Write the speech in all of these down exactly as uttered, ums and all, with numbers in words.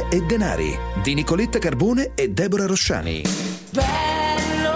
e Denari di Nicoletta Carbone e Deborah Rosciani. Bello,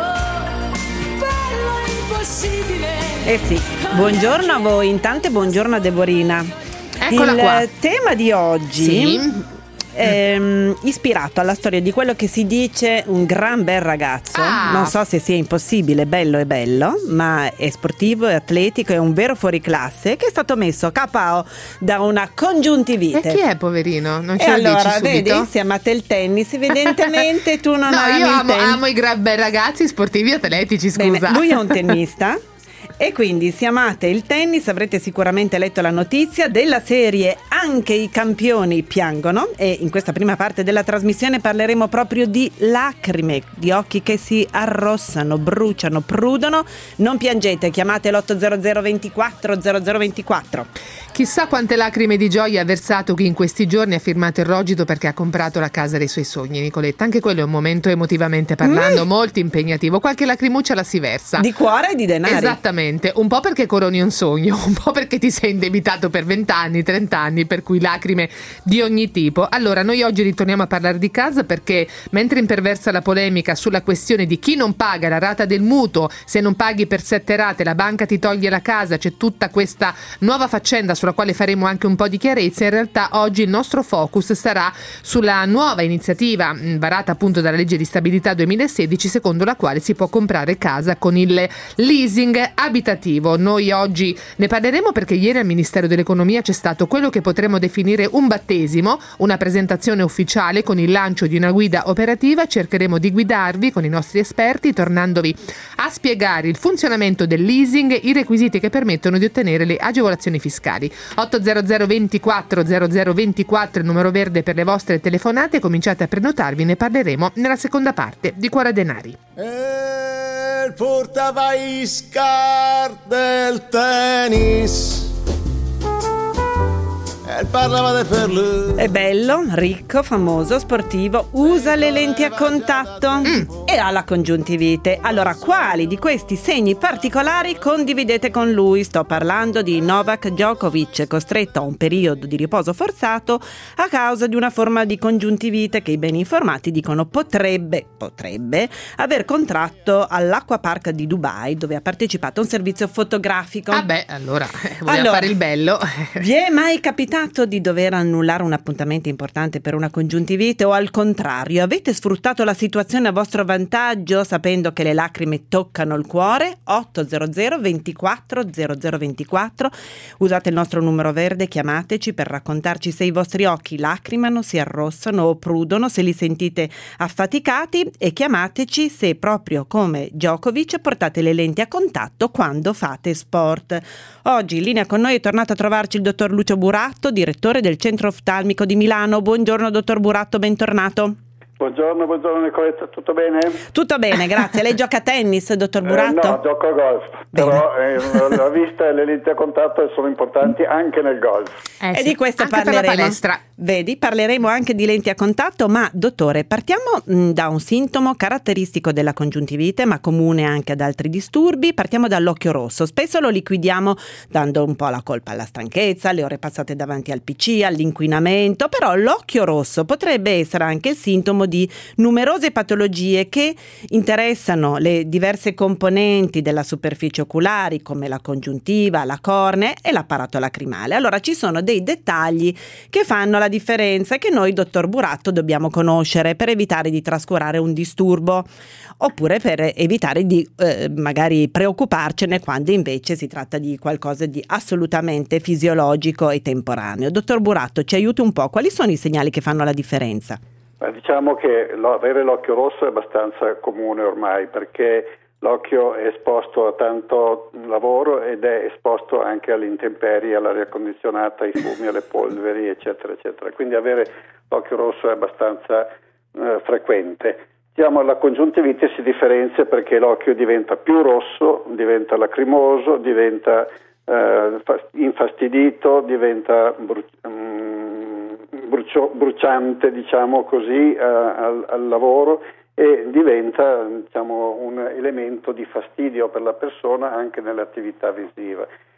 bello impossibile. Eh sì, buongiorno a voi, intanto e buongiorno a Deborina. Eccola Il qua. tema di oggi Sì. è um, ispirato alla storia di quello che si dice un gran bel ragazzo. Ah. Non so se sia impossibile, bello e bello, ma è sportivo, è atletico, è un vero fuoriclasse che è stato messo a K O da una congiuntivite. E chi è, poverino? Non ce E lo allora, dici subito? vedi, si amate il tennis, evidentemente tu non No, ami io il amo, tennis. amo i gran bei ragazzi sportivi atletici, scusa. Bene, lui è un tennista. E quindi se amate il tennis avrete sicuramente letto la notizia della serie Anche i campioni piangono, e in questa prima parte della trasmissione parleremo proprio di lacrime, di occhi che si arrossano, bruciano, prudono. Non piangete, chiamate l'otto zero zero ventiquattro zero zero ventiquattro. Chissà quante lacrime di gioia ha versato chi in questi giorni ha firmato il rogito perché ha comprato la casa dei suoi sogni, Nicoletta. Anche quello è un momento emotivamente parlando mm. molto impegnativo. Qualche lacrimuccia la si versa. Di cuore e di denari. Esattamente, un po' perché coroni un sogno, un po' perché ti sei indebitato per vent'anni, trent'anni, per cui lacrime di ogni tipo. Allora, noi oggi ritorniamo a parlare di casa perché mentre imperversa la polemica sulla questione di chi non paga la rata del mutuo, se non paghi per sette rate la banca ti toglie la casa, c'è tutta questa nuova faccenda sulla quale faremo anche un po' di chiarezza. In realtà oggi il nostro focus sarà sulla nuova iniziativa mh, varata appunto dalla legge di stabilità duemilasedici, secondo la quale si può comprare casa con il leasing abitativo. Noi oggi ne parleremo perché ieri al Ministero dell'Economia c'è stato quello che potremmo definire un battesimo, una presentazione ufficiale con il lancio di una guida operativa. Cercheremo di guidarvi con i nostri esperti, tornandovi a spiegare il funzionamento del leasing, i requisiti che permettono di ottenere le agevolazioni fiscali. otto zero zero ventiquattro zero zero ventiquattro il numero verde per le vostre telefonate. Cominciate a prenotarvi, ne parleremo nella seconda parte di Cuore Denari. E portava i scar del tennis e parlava de perle. È bello, ricco, famoso, sportivo, usa le lenti a contatto mm. e ha la congiuntivite. Allora, quali di questi segni particolari condividete con lui? Sto parlando di Novak Djokovic, costretto a un periodo di riposo forzato a causa di una forma di congiuntivite che i ben informati dicono potrebbe, potrebbe aver contratto all'Acquapark di Dubai, dove ha partecipato a un servizio fotografico. Ah beh, allora, voleva allora, fare il bello. Vi è mai capitato di dover annullare un appuntamento importante per una congiuntivite, o al contrario avete sfruttato la situazione a vostro vantaggio sapendo che le lacrime toccano il cuore? otto zero zero ventiquattro zero zero ventiquattro, usate il nostro numero verde, chiamateci per raccontarci se i vostri occhi lacrimano, si arrossano o prudono, se li sentite affaticati, e chiamateci se proprio come Djokovic portate le lenti a contatto quando fate sport. Oggi in linea con noi è tornato a trovarci il dottor Lucio Buratto, direttore del Centro Oftalmico di Milano. Buongiorno dottor Buratto, bentornato. Buongiorno, buongiorno Nicoletta, tutto bene? Tutto bene, grazie. Lei gioca a tennis, dottor Buratto? Eh, no, gioco a golf, Bene. però eh, la vista e le lenti a contatto sono importanti anche nel golf. Eh E sì, di questo anche per la parleremo. palestra. Vedi, parleremo anche di lenti a contatto, ma dottore, partiamo mh, da un sintomo caratteristico della congiuntivite, ma comune anche ad altri disturbi. Partiamo dall'occhio rosso. Spesso lo liquidiamo dando un po' la colpa alla stanchezza, alle ore passate davanti al P C, all'inquinamento, però l'occhio rosso potrebbe essere anche il sintomo di numerose patologie che interessano le diverse componenti della superficie oculari, come la congiuntiva, la cornea e l'apparato lacrimale. Allora ci sono dei dettagli che fanno la differenza e che noi, dottor Buratto, dobbiamo conoscere per evitare di trascurare un disturbo, oppure per evitare di eh, magari preoccuparcene quando invece si tratta di qualcosa di assolutamente fisiologico e temporaneo. Dottor Buratto, ci aiuti un po', quali sono i segnali che fanno la differenza? Ma diciamo che lo, avere l'occhio rosso è abbastanza comune ormai, perché l'occhio è esposto a tanto lavoro ed è esposto anche alle intemperie, all'aria condizionata, ai fumi, alle polveri, eccetera, eccetera. Quindi avere l'occhio rosso è abbastanza eh, frequente. Diciamo, la congiuntivite si differenzia perché l'occhio diventa più rosso, diventa lacrimoso, diventa eh, infastidito, diventa bru- um, brucio- bruciante, diciamo così, eh, al, al lavoro, e diventa, diciamo, un elemento di fastidio per la persona anche nell'attività visiva.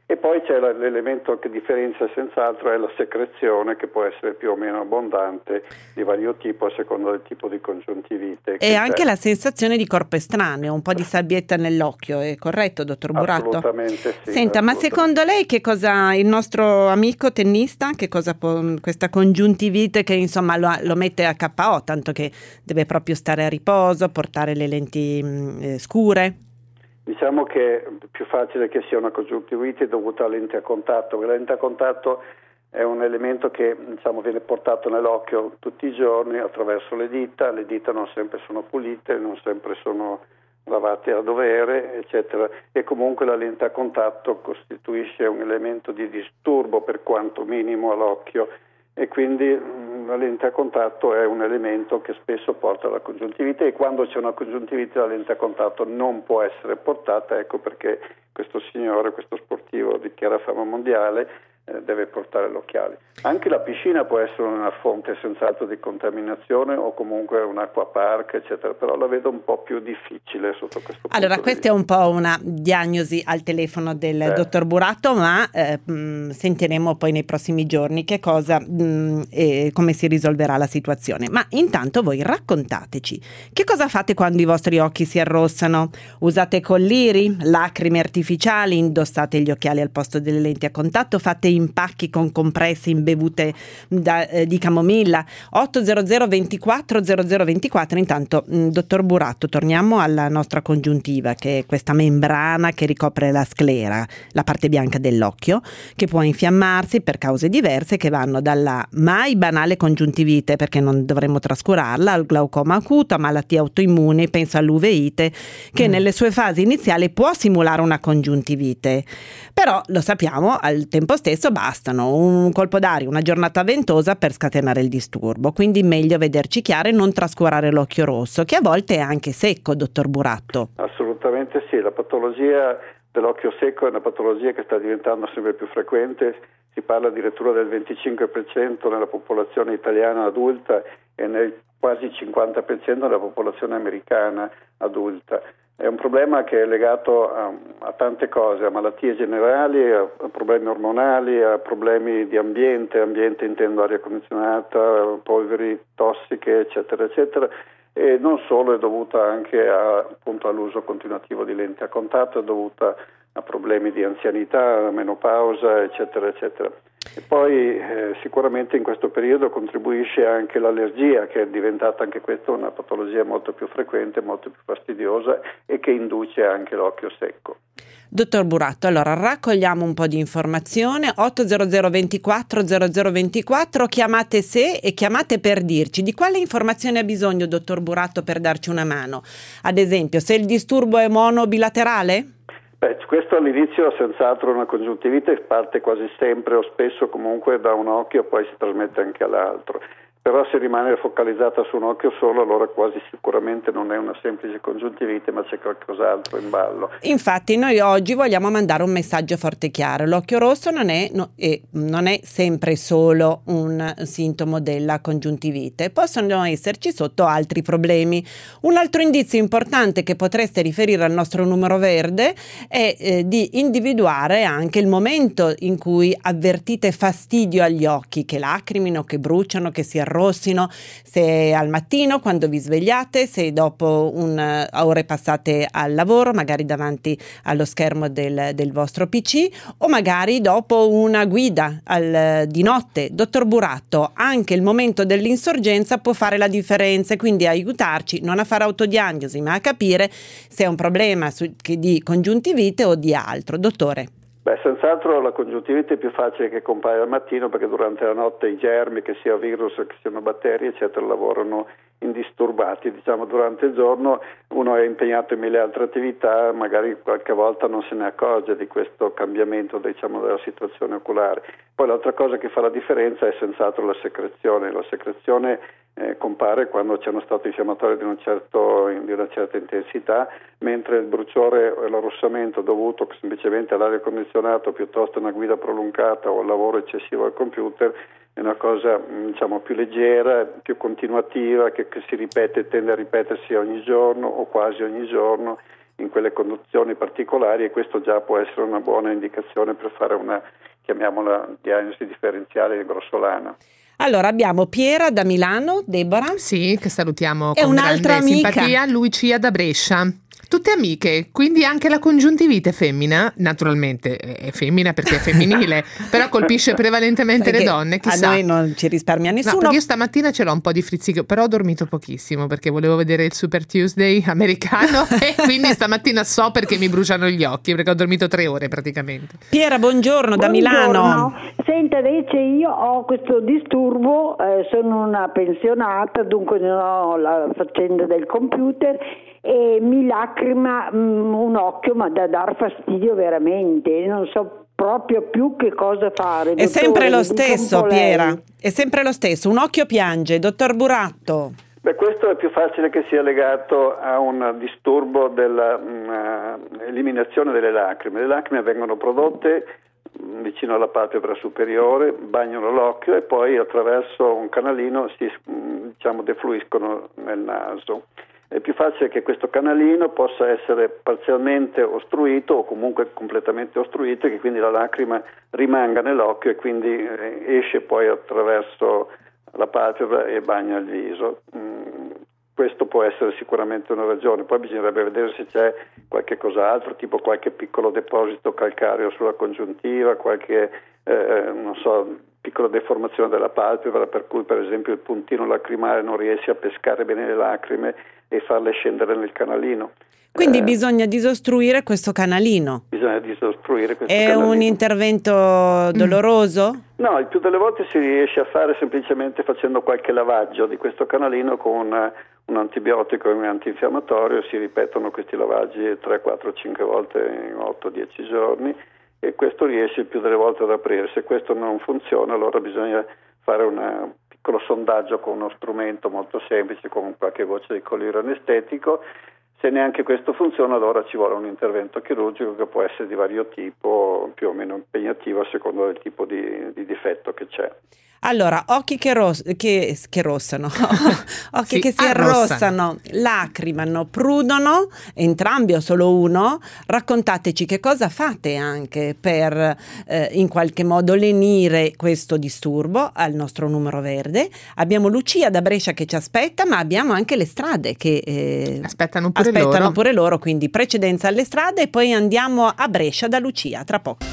E poi c'è l'elemento che differenzia senz'altro è la secrezione, che può essere più o meno abbondante di vario tipo a seconda del tipo di congiuntivite. E anche c'è. la sensazione di corpo estraneo, un po' di sabbietta nell'occhio, è corretto, dottor Buratto? Assolutamente sì. Senta, ma secondo lei che cosa, il nostro amico tennista, che cosa può, questa congiuntivite che insomma lo, lo mette a K O, tanto che deve proprio stare a riposo, portare le lenti mh, scure? Diciamo che è più facile che sia una congiuntivite dovuta alla lente a contatto, perché la lente a contatto è un elemento che diciamo, viene portato nell'occhio tutti i giorni attraverso le dita, le dita non sempre sono pulite, non sempre sono lavate a dovere, eccetera, e comunque la lente a contatto costituisce un elemento di disturbo per quanto minimo all'occhio e quindi mh, la lente a contatto è un elemento che spesso porta alla congiuntivite e quando c'è una congiuntivite la lente a contatto non può essere portata, ecco perché questo signore, questo sportivo di chiara fama mondiale eh, deve portare l'occhiale. Anche la piscina può essere una fonte senz'altro di contaminazione o comunque un acquapark eccetera, però la vedo un po' più difficile sotto questo punto allora di questa è un po' una diagnosi al telefono del eh. dottor Buratto, ma eh, mh, sentiremo poi nei prossimi giorni che cosa mh, e come si risolverà la situazione. Ma intanto voi raccontateci che cosa fate quando i vostri occhi si arrossano. Usate colliri, lacrime artificiali, indossate gli occhiali al posto delle lenti a contatto, fate impacchi con compressi in bevute da, eh, di camomilla. Otto zero zero ventiquattro zero zero ventiquattro. Intanto mh, dottor Buratto, torniamo alla nostra congiuntiva, che è questa membrana che ricopre la sclera, la parte bianca dell'occhio, che può infiammarsi per cause diverse che vanno dalla mai banale congiuntivite, perché non dovremmo trascurarla, al glaucoma acuto, a malattie autoimmuni, penso all'uveite, che mm. nelle sue fasi iniziali può simulare una congiuntivite. Però lo sappiamo, al tempo stesso bastano un colpo d'aria, una giornata ventosa per scatenare il disturbo, quindi meglio vederci chiaro e non trascurare l'occhio rosso, che a volte è anche secco, dottor Buratto. Assolutamente sì, la patologia dell'occhio secco è una patologia che sta diventando sempre più frequente, si parla addirittura del venticinque per cento nella popolazione italiana adulta e nel quasi cinquanta per cento nella popolazione americana adulta. È un problema che è legato a, a tante cose, a malattie generali, a, a problemi ormonali, a problemi di ambiente, ambiente intendo aria condizionata, polveri tossiche, eccetera, eccetera. E non solo, è dovuta anche a, appunto, all'uso continuativo di lenti a contatto, è dovuta a problemi di anzianità, menopausa, eccetera, eccetera. E poi eh, sicuramente in questo periodo contribuisce anche l'allergia, che è diventata anche questa una patologia molto più frequente, molto più fastidiosa e che induce anche l'occhio secco. Dottor Buratto, allora raccogliamo un po' di informazione. Otto zero zero ventiquattro zero zero ventiquattro, chiamate se e chiamate per dirci di quale informazione ha bisogno, dottor Buratto, per darci una mano. Ad esempio, se il disturbo è monobilaterale? Beh, questo all'inizio senz'altro una congiuntivite parte quasi sempre o spesso comunque da un occhio, poi si trasmette anche all'altro. Però se rimane focalizzata su un occhio solo, allora quasi sicuramente non è una semplice congiuntivite, ma c'è qualcos'altro in ballo. Infatti noi oggi vogliamo mandare un messaggio forte e chiaro. L'occhio rosso non è, no, eh, non è sempre solo un sintomo della congiuntivite, possono esserci sotto altri problemi. Un altro indizio importante che potreste riferire al nostro numero verde è eh, di individuare anche il momento in cui avvertite fastidio agli occhi, che lacrimino, che bruciano, che si arrossino, se al mattino quando vi svegliate, se dopo un, uh, ore passate al lavoro, magari davanti allo schermo del, del vostro P C, o magari dopo una guida al, di notte. Dottor Buratto, anche il momento dell'insorgenza può fare la differenza, quindi aiutarci non a fare autodiagnosi, ma a capire se è un problema su, che di congiuntivite o di altro. Dottore. Beh, senz'altro la congiuntivite è più facile che compaia al mattino, perché durante la notte i germi, che sia virus, che siano batteri, eccetera, lavorano indisturbati. Diciamo, durante il giorno uno è impegnato in mille altre attività, magari qualche volta non se ne accorge di questo cambiamento, diciamo, della situazione oculare. Poi l'altra cosa che fa la differenza è senz'altro la secrezione. La secrezione eh, compare quando c'è uno stato infiammatorio di, un certo, di una certa intensità, mentre il bruciore e l'arrossamento dovuto semplicemente all'aria condizionata piuttosto a una guida prolungata o al lavoro eccessivo al computer è una cosa, diciamo, più leggera, più continuativa, che, che si ripete, tende a ripetersi ogni giorno o quasi ogni giorno in quelle condizioni particolari, e questo già può essere una buona indicazione per fare una, chiamiamola, diagnosi differenziale grossolana. Allora abbiamo Piera da Milano, Deborah. Sì, che salutiamo E con un'altra grande amica. simpatia, Lucia da Brescia. Tutte amiche, quindi anche la congiuntivite femmina, naturalmente è femmina perché è femminile, però colpisce prevalentemente Sai le che donne, chissà. A noi non ci risparmia No, nessuno. perché io stamattina ce l'ho un po' di frizzichio, però ho dormito pochissimo perché volevo vedere il Super Tuesday americano e quindi stamattina so perché mi bruciano gli occhi, perché ho dormito tre ore praticamente. Piera, buongiorno, da Buongiorno. Milano. Senta, invece io ho questo disturbo, eh, sono una pensionata, dunque non ho la faccenda del computer e mi lacrima mh, un occhio, ma da dar fastidio veramente, non so proprio più che cosa fare. È sempre Dottore, lo mi dica un stesso, po' lei. Piera. È sempre lo stesso. Un occhio piange, dottor Buratto. Beh, questo è più facile che sia legato a un disturbo dell'eliminazione delle lacrime. Le lacrime vengono prodotte mh, vicino alla palpebra superiore, bagnano l'occhio e poi attraverso un canalino si mh, diciamo defluiscono nel naso. È più facile che questo canalino possa essere parzialmente ostruito o comunque completamente ostruito e che quindi la lacrima rimanga nell'occhio e quindi eh, esce poi attraverso la palpebra e bagna il viso. Mm, questo può essere sicuramente una ragione, poi bisognerebbe vedere se c'è qualche cos'altro, tipo qualche piccolo deposito calcareo sulla congiuntiva, qualche eh, non so, piccola deformazione della palpebra per cui per esempio il puntino lacrimale non riesce a pescare bene le lacrime e farle scendere nel canalino. Quindi Eh, bisogna disostruire questo canalino. Bisogna disostruire questo È canalino. un intervento doloroso? No, il più delle volte si riesce a fare semplicemente facendo qualche lavaggio di questo canalino con una, un antibiotico e un antinfiammatorio. Si ripetono questi lavaggi tre, quattro, cinque volte in otto dieci giorni e questo riesce il più delle volte ad aprire. Se questo non funziona, allora bisogna fare un piccolo sondaggio con uno strumento molto semplice, con qualche goccia di colirio anestetico. Se neanche questo funziona, allora ci vuole un intervento chirurgico che può essere di vario tipo, più o meno impegnativo a seconda del tipo di, di difetto che c'è. Allora, occhi che, ros- che, che rossano, occhi Sì, che si arrossano. arrossano, lacrimano, prudono, entrambi o solo uno. Raccontateci che cosa fate anche per eh, in qualche modo lenire questo disturbo al nostro numero verde. Abbiamo Lucia da Brescia che ci aspetta, ma abbiamo anche le strade che eh, Aspettano pure aspettano loro. pure loro, quindi precedenza alle strade e poi andiamo a Brescia da Lucia, tra poco.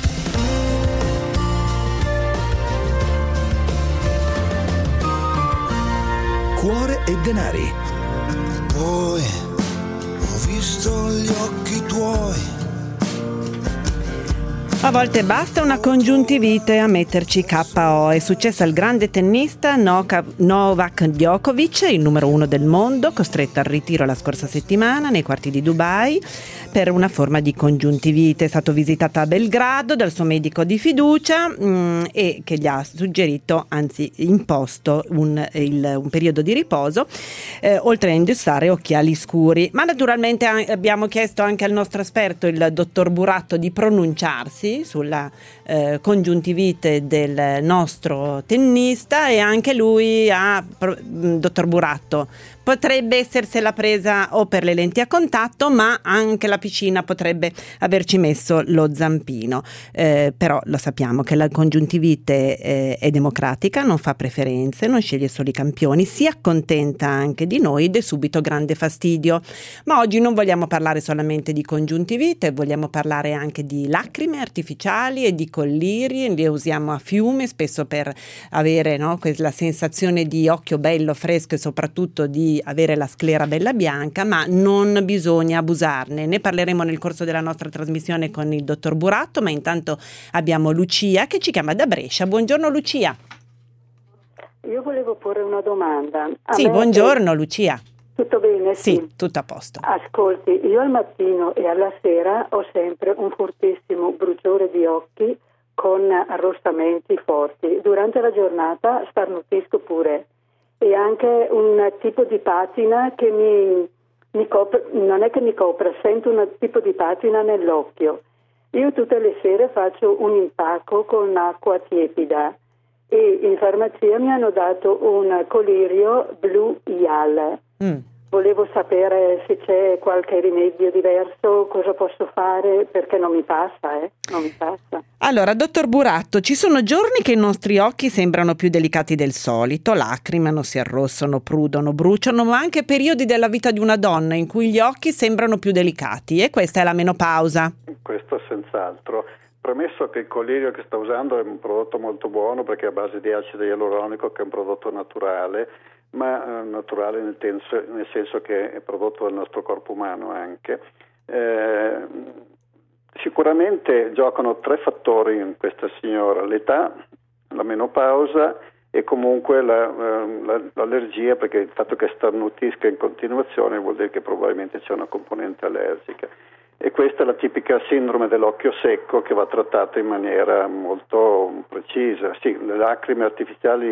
Cuore e denari. Poi ho visto gli occhi tuoi. A volte basta una congiuntivite a metterci K O. È successo al grande tennista Novak Djokovic, il numero uno del mondo, costretto al ritiro la scorsa settimana nei quarti di Dubai per una forma di congiuntivite. È stato visitato a Belgrado dal suo medico di fiducia mh, e che gli ha suggerito, anzi imposto, un, il, un periodo di riposo, eh, oltre a indossare occhiali scuri. Ma naturalmente abbiamo chiesto anche al nostro esperto, il dottor Buratto, di pronunciarsi sulla eh, congiuntivite del nostro tennista e anche lui ha, dottor Buratto, potrebbe essersela presa o per le lenti a contatto, ma anche la piscina potrebbe averci messo lo zampino. Eh, però lo sappiamo che la congiuntivite eh, è democratica, non fa preferenze, non sceglie solo i campioni, si accontenta anche di noi ed è subito grande fastidio. Ma oggi non vogliamo parlare solamente di congiuntivite, vogliamo parlare anche di lacrime artificiali e di colliri. Le usiamo a fiume spesso per avere, no, quella sensazione di occhio bello, fresco e soprattutto di avere la sclera bella bianca, ma non bisogna abusarne. Ne parleremo nel corso della nostra trasmissione con il dottor Buratto, ma intanto abbiamo Lucia che ci chiama da Brescia. Buongiorno Lucia. Io volevo porre una domanda. A sì, me buongiorno è... Lucia. Tutto bene? Sì, sì, tutto a posto. Ascolti, io al mattino e alla sera ho sempre un fortissimo bruciore di occhi con arrossamenti forti. Durante la giornata starnutisco pure. E anche un tipo di patina che mi, mi copre, non è che mi copre, sento un tipo di patina nell'occhio. Io tutte le sere faccio un impacco con acqua tiepida e in farmacia mi hanno dato un colirio blu Ial. Mm. volevo sapere se c'è qualche rimedio diverso, cosa posso fare, perché non mi passa, eh? Non mi passa. Allora, dottor Buratto, ci sono giorni che i nostri occhi sembrano più delicati del solito, lacrimano, si arrossano, prudono, bruciano, ma anche periodi della vita di una donna in cui gli occhi sembrano più delicati, e questa è la menopausa. Questo senz'altro. Premesso che il colirio che sta usando è un prodotto molto buono perché è a base di acido ialuronico, che è un prodotto naturale, ma eh, naturale nel, tenso, nel senso che è prodotto dal nostro corpo umano anche. Eh, sicuramente giocano tre fattori in questa signora: l'età, la menopausa e comunque la, la, l'allergia, perché il fatto che starnutisca in continuazione vuol dire che probabilmente c'è una componente allergica. E questa è la tipica sindrome dell'occhio secco, che va trattata in maniera molto precisa. Sì, le lacrime artificiali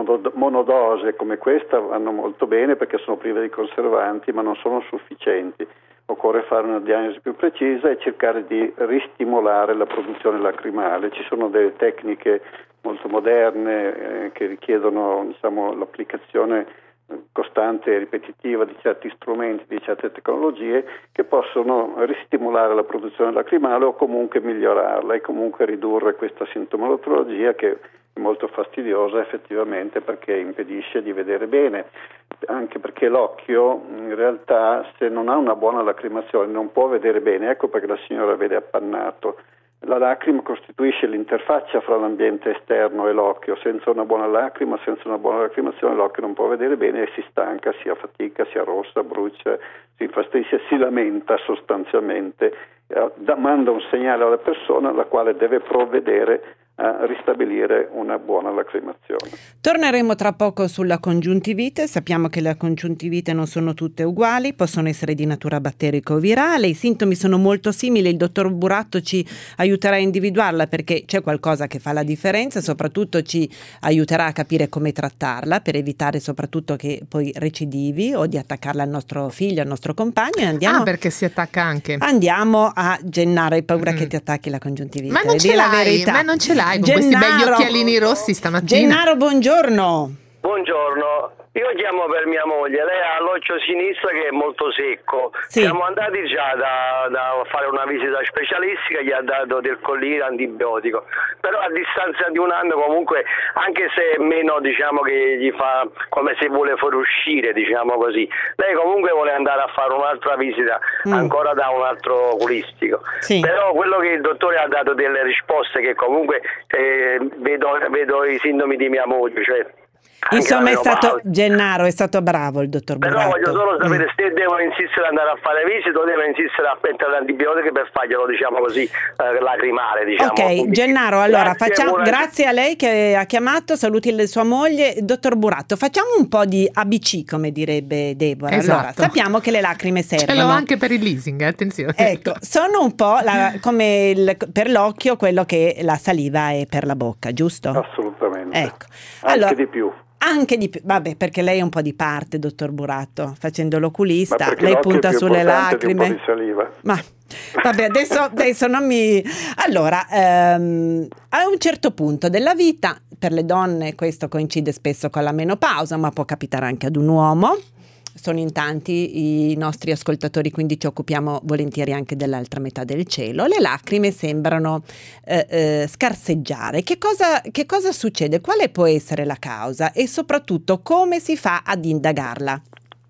monodose come questa vanno molto bene perché sono prive di conservanti, ma non sono sufficienti. Occorre fare una diagnosi più precisa e cercare di ristimolare la produzione lacrimale. Ci sono delle tecniche molto moderne eh, che richiedono, diciamo, l'applicazione costante e ripetitiva di certi strumenti, di certe tecnologie che possono ristimolare la produzione lacrimale o comunque migliorarla e comunque ridurre questa sintomatologia, che è molto fastidiosa effettivamente perché impedisce di vedere bene, anche perché l'occhio in realtà, se non ha una buona lacrimazione, non può vedere bene. Ecco perché la signora vede appannato. La lacrima costituisce l'interfaccia fra l'ambiente esterno e l'occhio. Senza una buona lacrima, senza una buona lacrimazione, l'occhio non può vedere bene e si stanca, si affatica, si arrossa, brucia, si infastidisce, si lamenta sostanzialmente, eh, manda un segnale alla persona, la quale deve provvedere a ristabilire una buona lacrimazione. Torneremo tra poco sulla congiuntivite. Sappiamo che le congiuntivite non sono tutte uguali, possono essere di natura batterica o virale, i sintomi sono molto simili, il dottor Buratto ci aiuterà a individuarla perché c'è qualcosa che fa la differenza, soprattutto ci aiuterà a capire come trattarla per evitare soprattutto che poi recidivi o di attaccarla al nostro figlio, al nostro compagno. E andiamo, ah, perché si attacca anche. Andiamo a Gennaro, hai paura Mm. che ti attacchi la congiuntivite? Ma non ce la l'hai, verità. ma non ce l'hai con Gennaro, questi begli occhialini rossi stamattina. Gennaro, buongiorno. Buongiorno, io chiamo per mia moglie, lei ha l'occhio sinistro che è molto secco. Sì. Siamo andati già da, da fare una visita specialistica, gli ha dato del collirio antibiotico, però a distanza di un anno comunque, anche se è meno, diciamo, che gli fa come se vuole fuoriuscire, diciamo così, lei comunque vuole andare a fare un'altra visita mm. ancora da un altro oculistico. Sì. Però quello che il dottore ha dato delle risposte che comunque eh, vedo, vedo i sintomi di mia moglie, cioè insomma è stato Gennaro, è stato bravo il dottor Buratto. Però voglio solo sapere mm. se devo insistere ad andare a fare visita o devo insistere a prendere l'antibiotico per farglielo, diciamo così, eh, lacrimare, diciamo. Ok, quindi, Gennaro, allora grazie, facciamo, buona... grazie a lei che ha chiamato, saluti la sua moglie. Dottor Buratto, facciamo un po' di A B C, come direbbe Deborah. Esatto. Allora, sappiamo che le lacrime servono. Ce l'ho anche per il leasing, attenzione. Ecco, sono un po' la, come il, per l'occhio quello che la saliva è per la bocca, giusto? Assolutamente. Ecco. Anche Allora, di più. Anche di più, vabbè, perché lei è un po' di parte, dottor Buratto, facendo l'oculista, lei lei punta sulle lacrime. Di un po' di saliva. Ma vabbè, adesso, adesso non mi. Allora, ehm, a un certo punto della vita, per le donne questo coincide spesso con la menopausa, ma può capitare anche ad un uomo. Sono in tanti i nostri ascoltatori, quindi ci occupiamo volentieri anche dell'altra metà del cielo. Le lacrime sembrano eh, eh, scarseggiare. Che cosa, che cosa succede? Quale può essere la causa? E soprattutto come si fa ad indagarla?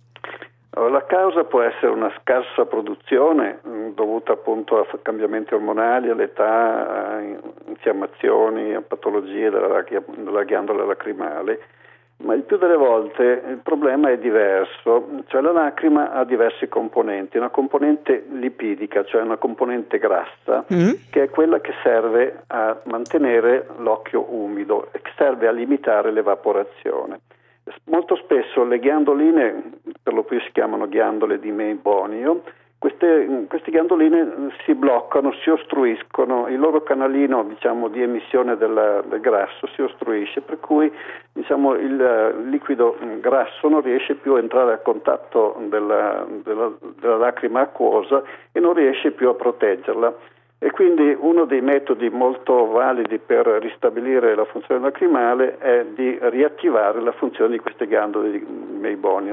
La causa può essere una scarsa produzione dovuta appunto a cambiamenti ormonali, all'età, a infiammazioni, a patologie della, della ghiandola lacrimale. Ma il più delle volte il problema è diverso, cioè la lacrima ha diversi componenti, una componente lipidica, cioè una componente grassa, mm. che è quella che serve a mantenere l'occhio umido e che serve a limitare l'evaporazione. Molto spesso le ghiandoline, per lo più si chiamano ghiandole di meibonio, Queste, queste ghiandoline si bloccano, si ostruiscono, il loro canalino, diciamo, di emissione del, del grasso si ostruisce, per cui, diciamo, il liquido grasso non riesce più a entrare a contatto della, della, della lacrima acquosa e non riesce più a proteggerla. E quindi uno dei metodi molto validi per ristabilire la funzione lacrimale è di riattivare la funzione di queste ghiandole di meibonio.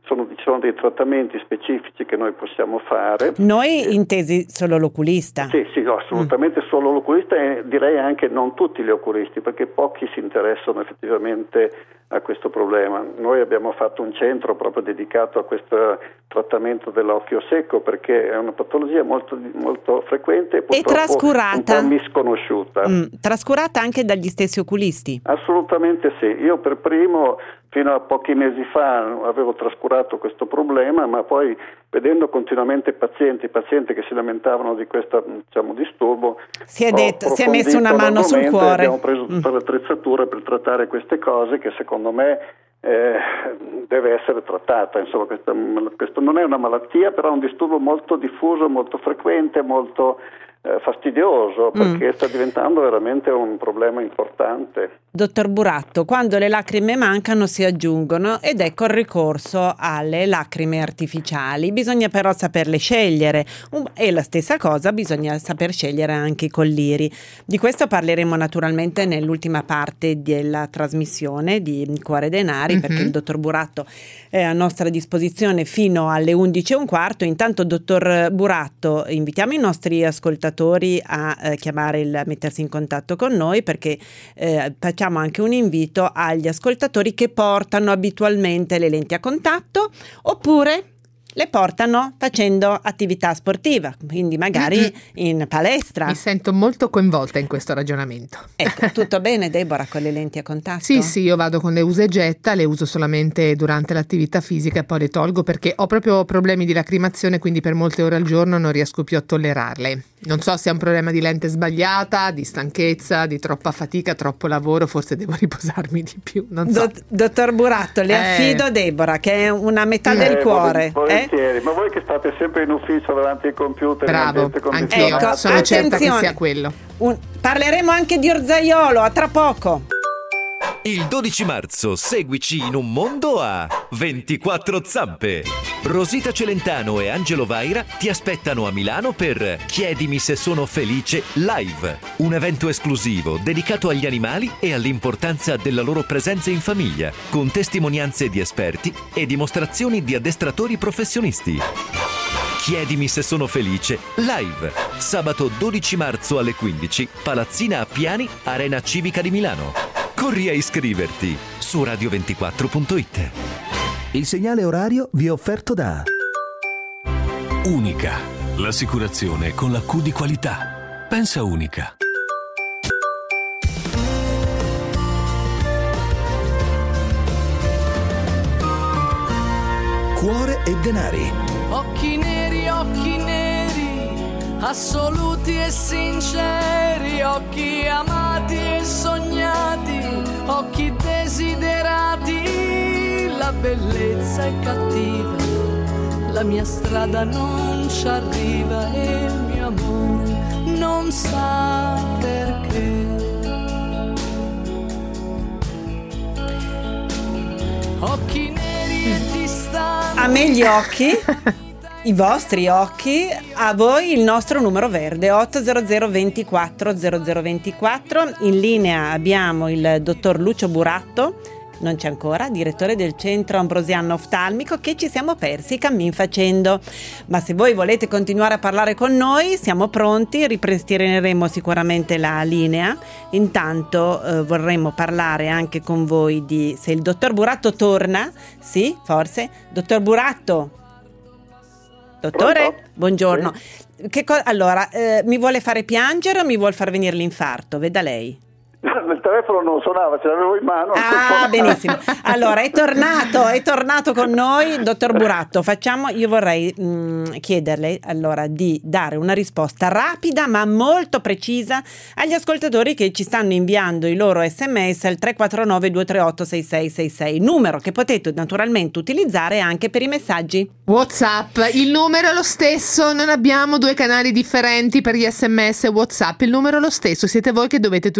sono, ci sono dei trattamenti specifici che noi possiamo fare. Noi eh, intesi solo l'oculista? Sì, sì, no, assolutamente mm. solo l'oculista, e direi anche non tutti gli oculisti, perché pochi si interessano effettivamente a questo problema. Noi abbiamo fatto un centro proprio dedicato a questo trattamento dell'occhio secco, perché è una patologia molto, molto frequente e purtroppo e trascurata. un po' misconosciuta. Mm, trascurata anche dagli stessi oculisti? Assolutamente sì, io per primo fino a pochi mesi fa avevo trascurato questo problema, ma poi vedendo continuamente pazienti, pazienti che si lamentavano di questo, diciamo, disturbo, si è, detto, si è messo una mano sul cuore. Abbiamo preso tutte le attrezzature per trattare queste cose che secondo me eh, deve essere trattata. Insomma, questo, questo non è una malattia, però è un disturbo molto diffuso, molto frequente, molto eh, fastidioso, perché mm. sta diventando veramente un problema importante. Dottor Buratto, quando le lacrime mancano si aggiungono ed ecco il ricorso alle lacrime artificiali. Bisogna però saperle scegliere e la stessa cosa bisogna saper scegliere anche i colliri. Di questo parleremo naturalmente nell'ultima parte della trasmissione di Cuore Denari, mm-hmm. perché il dottor Buratto è a nostra disposizione fino alle undici e un quarto. Intanto, dottor Buratto, invitiamo i nostri ascoltatori a eh, chiamare il, a mettersi in contatto con noi, perché eh, facciamo anche un invito agli ascoltatori che portano abitualmente le lenti a contatto oppure le portano facendo attività sportiva, quindi magari mm-hmm. in palestra. Mi sento molto coinvolta in questo ragionamento. Ecco, tutto bene Deborah con le lenti a contatto? Sì, sì, io vado con le usa e getta, le uso solamente durante l'attività fisica e poi le tolgo perché ho proprio problemi di lacrimazione, quindi per molte ore al giorno non riesco più a tollerarle. Non so se è un problema di lente sbagliata, di stanchezza, di troppa fatica, troppo lavoro, forse devo riposarmi di più, non so. Dott- dottor Buratto, le eh. affido Deborah, che è una metà eh, del cuore. Volentieri, eh? Ma voi che state sempre in ufficio davanti ai computer, bravo, anch'io, ecco, sono attenzione. certa che sia quello. Un, parleremo anche di Orzaiolo, a tra poco. Il dodici marzo seguici in un mondo a ventiquattro zampe. Rosita Celentano e Angelo Vaira ti aspettano a Milano per Chiedimi se sono felice live, un evento esclusivo dedicato agli animali e all'importanza della loro presenza in famiglia, con testimonianze di esperti e dimostrazioni di addestratori professionisti. Chiedimi se sono felice live, sabato dodici marzo alle quindici, Palazzina Appiani, Arena Civica di Milano. Corri a iscriverti su radio ventiquattro punto it. Il segnale orario vi è offerto da Unica, l'assicurazione con la Q di qualità. Pensa Unica. Cuore e Denari. Occhi neri, occhi neri, assoluti e sinceri, occhi amati e sognati, occhi desiderati, la bellezza è cattiva, la mia strada non ci arriva e il mio amore non sa perché. Occhi neri e distanti. A me gli occhi, i vostri occhi, a voi il nostro numero verde otto zero zero ventiquattro zero zero ventiquattro. In linea abbiamo il dottor Lucio Buratto, non c'è ancora, direttore del Centro Ambrosiano Oftalmico, che ci siamo persi cammin facendo. Ma se voi volete continuare a parlare con noi, siamo pronti, ripristineremo sicuramente la linea. Intanto eh, vorremmo parlare anche con voi di se il dottor Buratto torna. Sì, forse. Dottor Buratto? Dottore? Pronto? Buongiorno. Sì. Che co- allora, eh, mi vuole fare piangere o mi vuol far venire l'infarto? Veda lei. Il telefono non suonava, ce l'avevo in mano. Ah, benissimo. Allora, è tornato, è tornato con noi, dottor Buratto. Facciamo, io vorrei mh, chiederle allora di dare una risposta rapida ma molto precisa agli ascoltatori che ci stanno inviando i loro sms al tre quattro nove due tre otto sei sei sei sei, numero che potete naturalmente utilizzare anche per i messaggi WhatsApp. Il numero è lo stesso, non abbiamo due canali differenti per gli sms e WhatsApp, il numero è lo stesso, siete voi che dovete utilizzare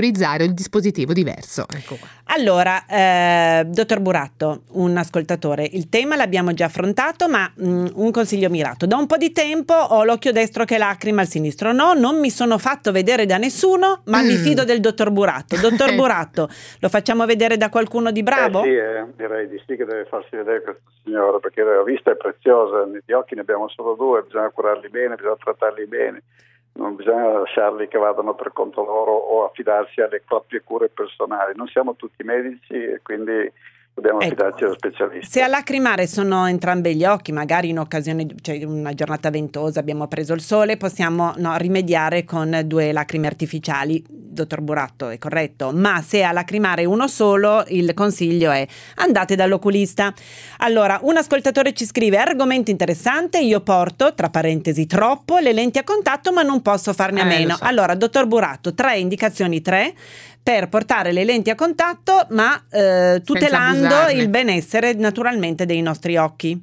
il dispositivo diverso. Ecco qua. Allora, eh, dottor Buratto, un ascoltatore, il tema l'abbiamo già affrontato, ma mh, un consiglio mirato. Da un po' di tempo ho l'occhio destro che lacrima, il sinistro no, non mi sono fatto vedere da nessuno, ma mm. mi fido del dottor Buratto. Dottor Buratto, lo facciamo vedere da qualcuno di bravo? Eh sì, eh, direi di sì che deve farsi vedere questo signore, perché la vista è preziosa, gli occhi ne abbiamo solo due, bisogna curarli bene, bisogna trattarli bene. Non bisogna lasciarli che vadano per conto loro o affidarsi alle proprie cure personali. Non siamo tutti medici e quindi dobbiamo affidarci allo specialista. Se a lacrimare sono entrambi gli occhi, magari in occasione, cioè una giornata ventosa, abbiamo preso il sole, possiamo no, rimediare con due lacrime artificiali, dottor Buratto, è corretto? Ma se a lacrimare uno solo, il consiglio è andate dall'oculista. Allora, un ascoltatore ci scrive: argomento interessante, io porto, tra parentesi troppo, le lenti a contatto ma non posso farne a Eh, meno. lo so. Allora, dottor Buratto, tre indicazioni, tre per portare le lenti a contatto, ma eh, tutelando abusarne. il benessere naturalmente dei nostri occhi.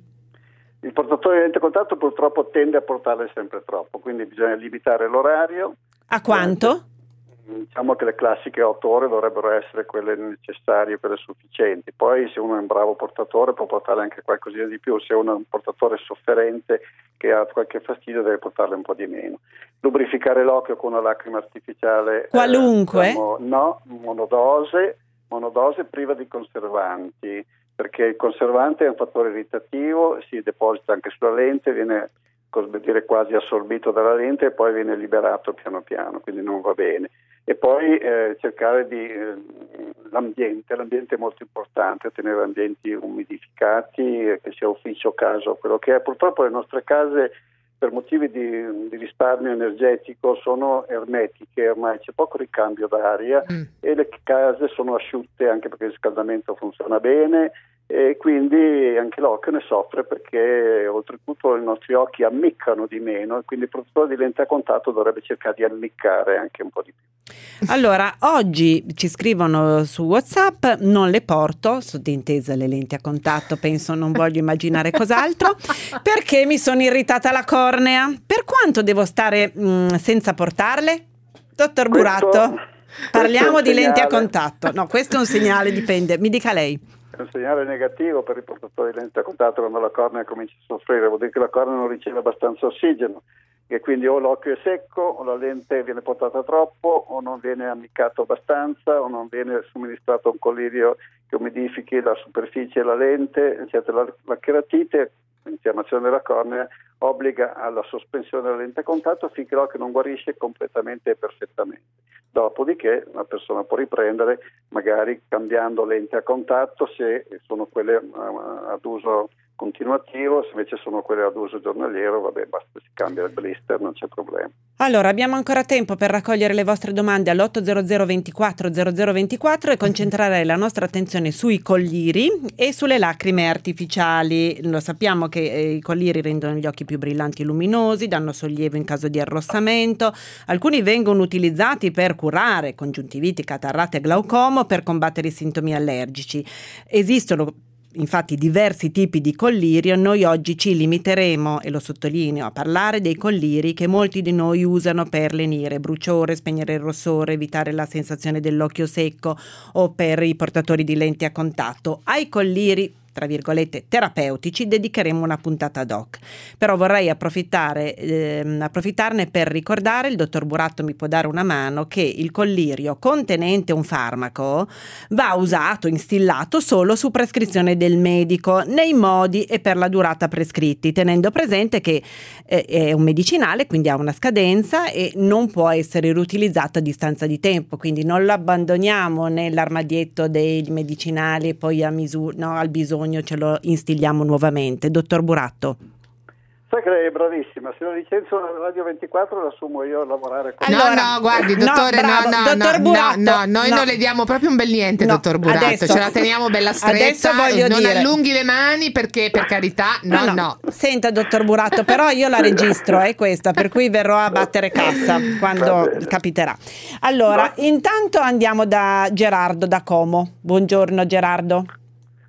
Il portatore di lente a contatto purtroppo tende a portarle sempre troppo, quindi bisogna limitare l'orario. A quanto? Diciamo che le classiche otto ore dovrebbero essere quelle necessarie, quelle sufficienti. Poi se uno è un bravo portatore può portare anche qualcosina di più, se uno è un portatore sofferente che ha qualche fastidio deve portarle un po' di meno. Lubrificare l'occhio con una lacrima artificiale. Qualunque? Eh, diciamo, no, monodose, monodose priva di conservanti, perché il conservante è un fattore irritativo, si deposita anche sulla lente, viene come dire, quasi assorbito dalla lente e poi viene liberato piano piano, quindi non va bene. E poi eh, cercare di eh, l'ambiente, l'ambiente è molto importante, tenere ambienti umidificati, eh, che sia ufficio o casa o quello che è. Purtroppo le nostre case per motivi di, di risparmio energetico sono ermetiche, ormai c'è poco ricambio d'aria mm. e le case sono asciutte anche perché il riscaldamento funziona bene e quindi anche l'occhio ne soffre perché oltretutto i nostri occhi ammiccano di meno e quindi il produttore di lente a contatto dovrebbe cercare di ammiccare anche un po' di più. Allora, oggi ci scrivono su WhatsApp, non le porto, sottintesa le lenti a contatto, penso, non voglio immaginare cos'altro, perché mi sono irritata la cornea. Per quanto devo stare mh, senza portarle? Dottor Buratto, Questo, parliamo questo di lenti a segnale. contatto. No, questo è un segnale, dipende, mi dica lei. È un segnale negativo per il portatore di lente a contatto quando la cornea comincia a soffrire, vuol dire che la cornea non riceve abbastanza ossigeno e quindi o l'occhio è secco o la lente viene portata troppo o non viene ammiccato abbastanza o non viene somministrato un collirio che umidifichi la superficie e la lente, eccetera. La, la cheratite, l'infiammazione della cornea, obbliga alla sospensione della lente a contatto finché l'occhio non guarisce completamente e perfettamente. Dopodiché una persona può riprendere magari cambiando lente a contatto se sono quelle uh, ad uso continuativo, se invece sono quelle ad uso giornaliero, vabbè, basta, si cambia il blister, non c'è problema. Allora, abbiamo ancora tempo per raccogliere le vostre domande all'otto zero zero ventiquattro zero zero ventiquattro e concentrare la nostra attenzione sui colliri e sulle lacrime artificiali. Lo sappiamo che eh, i colliri rendono gli occhi più brillanti e luminosi, danno sollievo in caso di arrossamento. Alcuni vengono utilizzati per curare congiuntiviti, catarrate e glaucomo, per combattere i sintomi allergici. Esistono infatti diversi tipi di collirio. Noi oggi ci limiteremo, e lo sottolineo, a parlare dei colliri che molti di noi usano per lenire bruciore, spegnere il rossore, evitare la sensazione dell'occhio secco o per i portatori di lenti a contatto. Ai colliri tra virgolette terapeutici dedicheremo una puntata ad hoc, però vorrei approfittare ehm, approfittarne per ricordare, il dottor Buratto mi può dare una mano, che il collirio contenente un farmaco va usato, instillato solo su prescrizione del medico, nei modi e per la durata prescritti, tenendo presente che eh, è un medicinale, quindi ha una scadenza e non può essere riutilizzato a distanza di tempo, quindi non lo abbandoniamo nell'armadietto dei medicinali e poi a misura, no, al bisogno ce lo instilliamo nuovamente. Dottor Buratto. Sai che lei è bravissima, se lo licenzio da Radio ventiquattro lo assumo io a lavorare con allora, no, no, guardi, dottore, no, no, no, dottor no, Buratto, no, no, noi no. non le diamo proprio un bel niente, no, dottor Buratto, adesso, ce la teniamo bella stretta, voglio non dire. allunghi le mani perché per carità, no, no, no. Senta, dottor Buratto, però io la registro, è questa, per cui verrò a battere cassa quando capiterà. Allora, intanto andiamo da Gerardo da Como. Buongiorno Gerardo.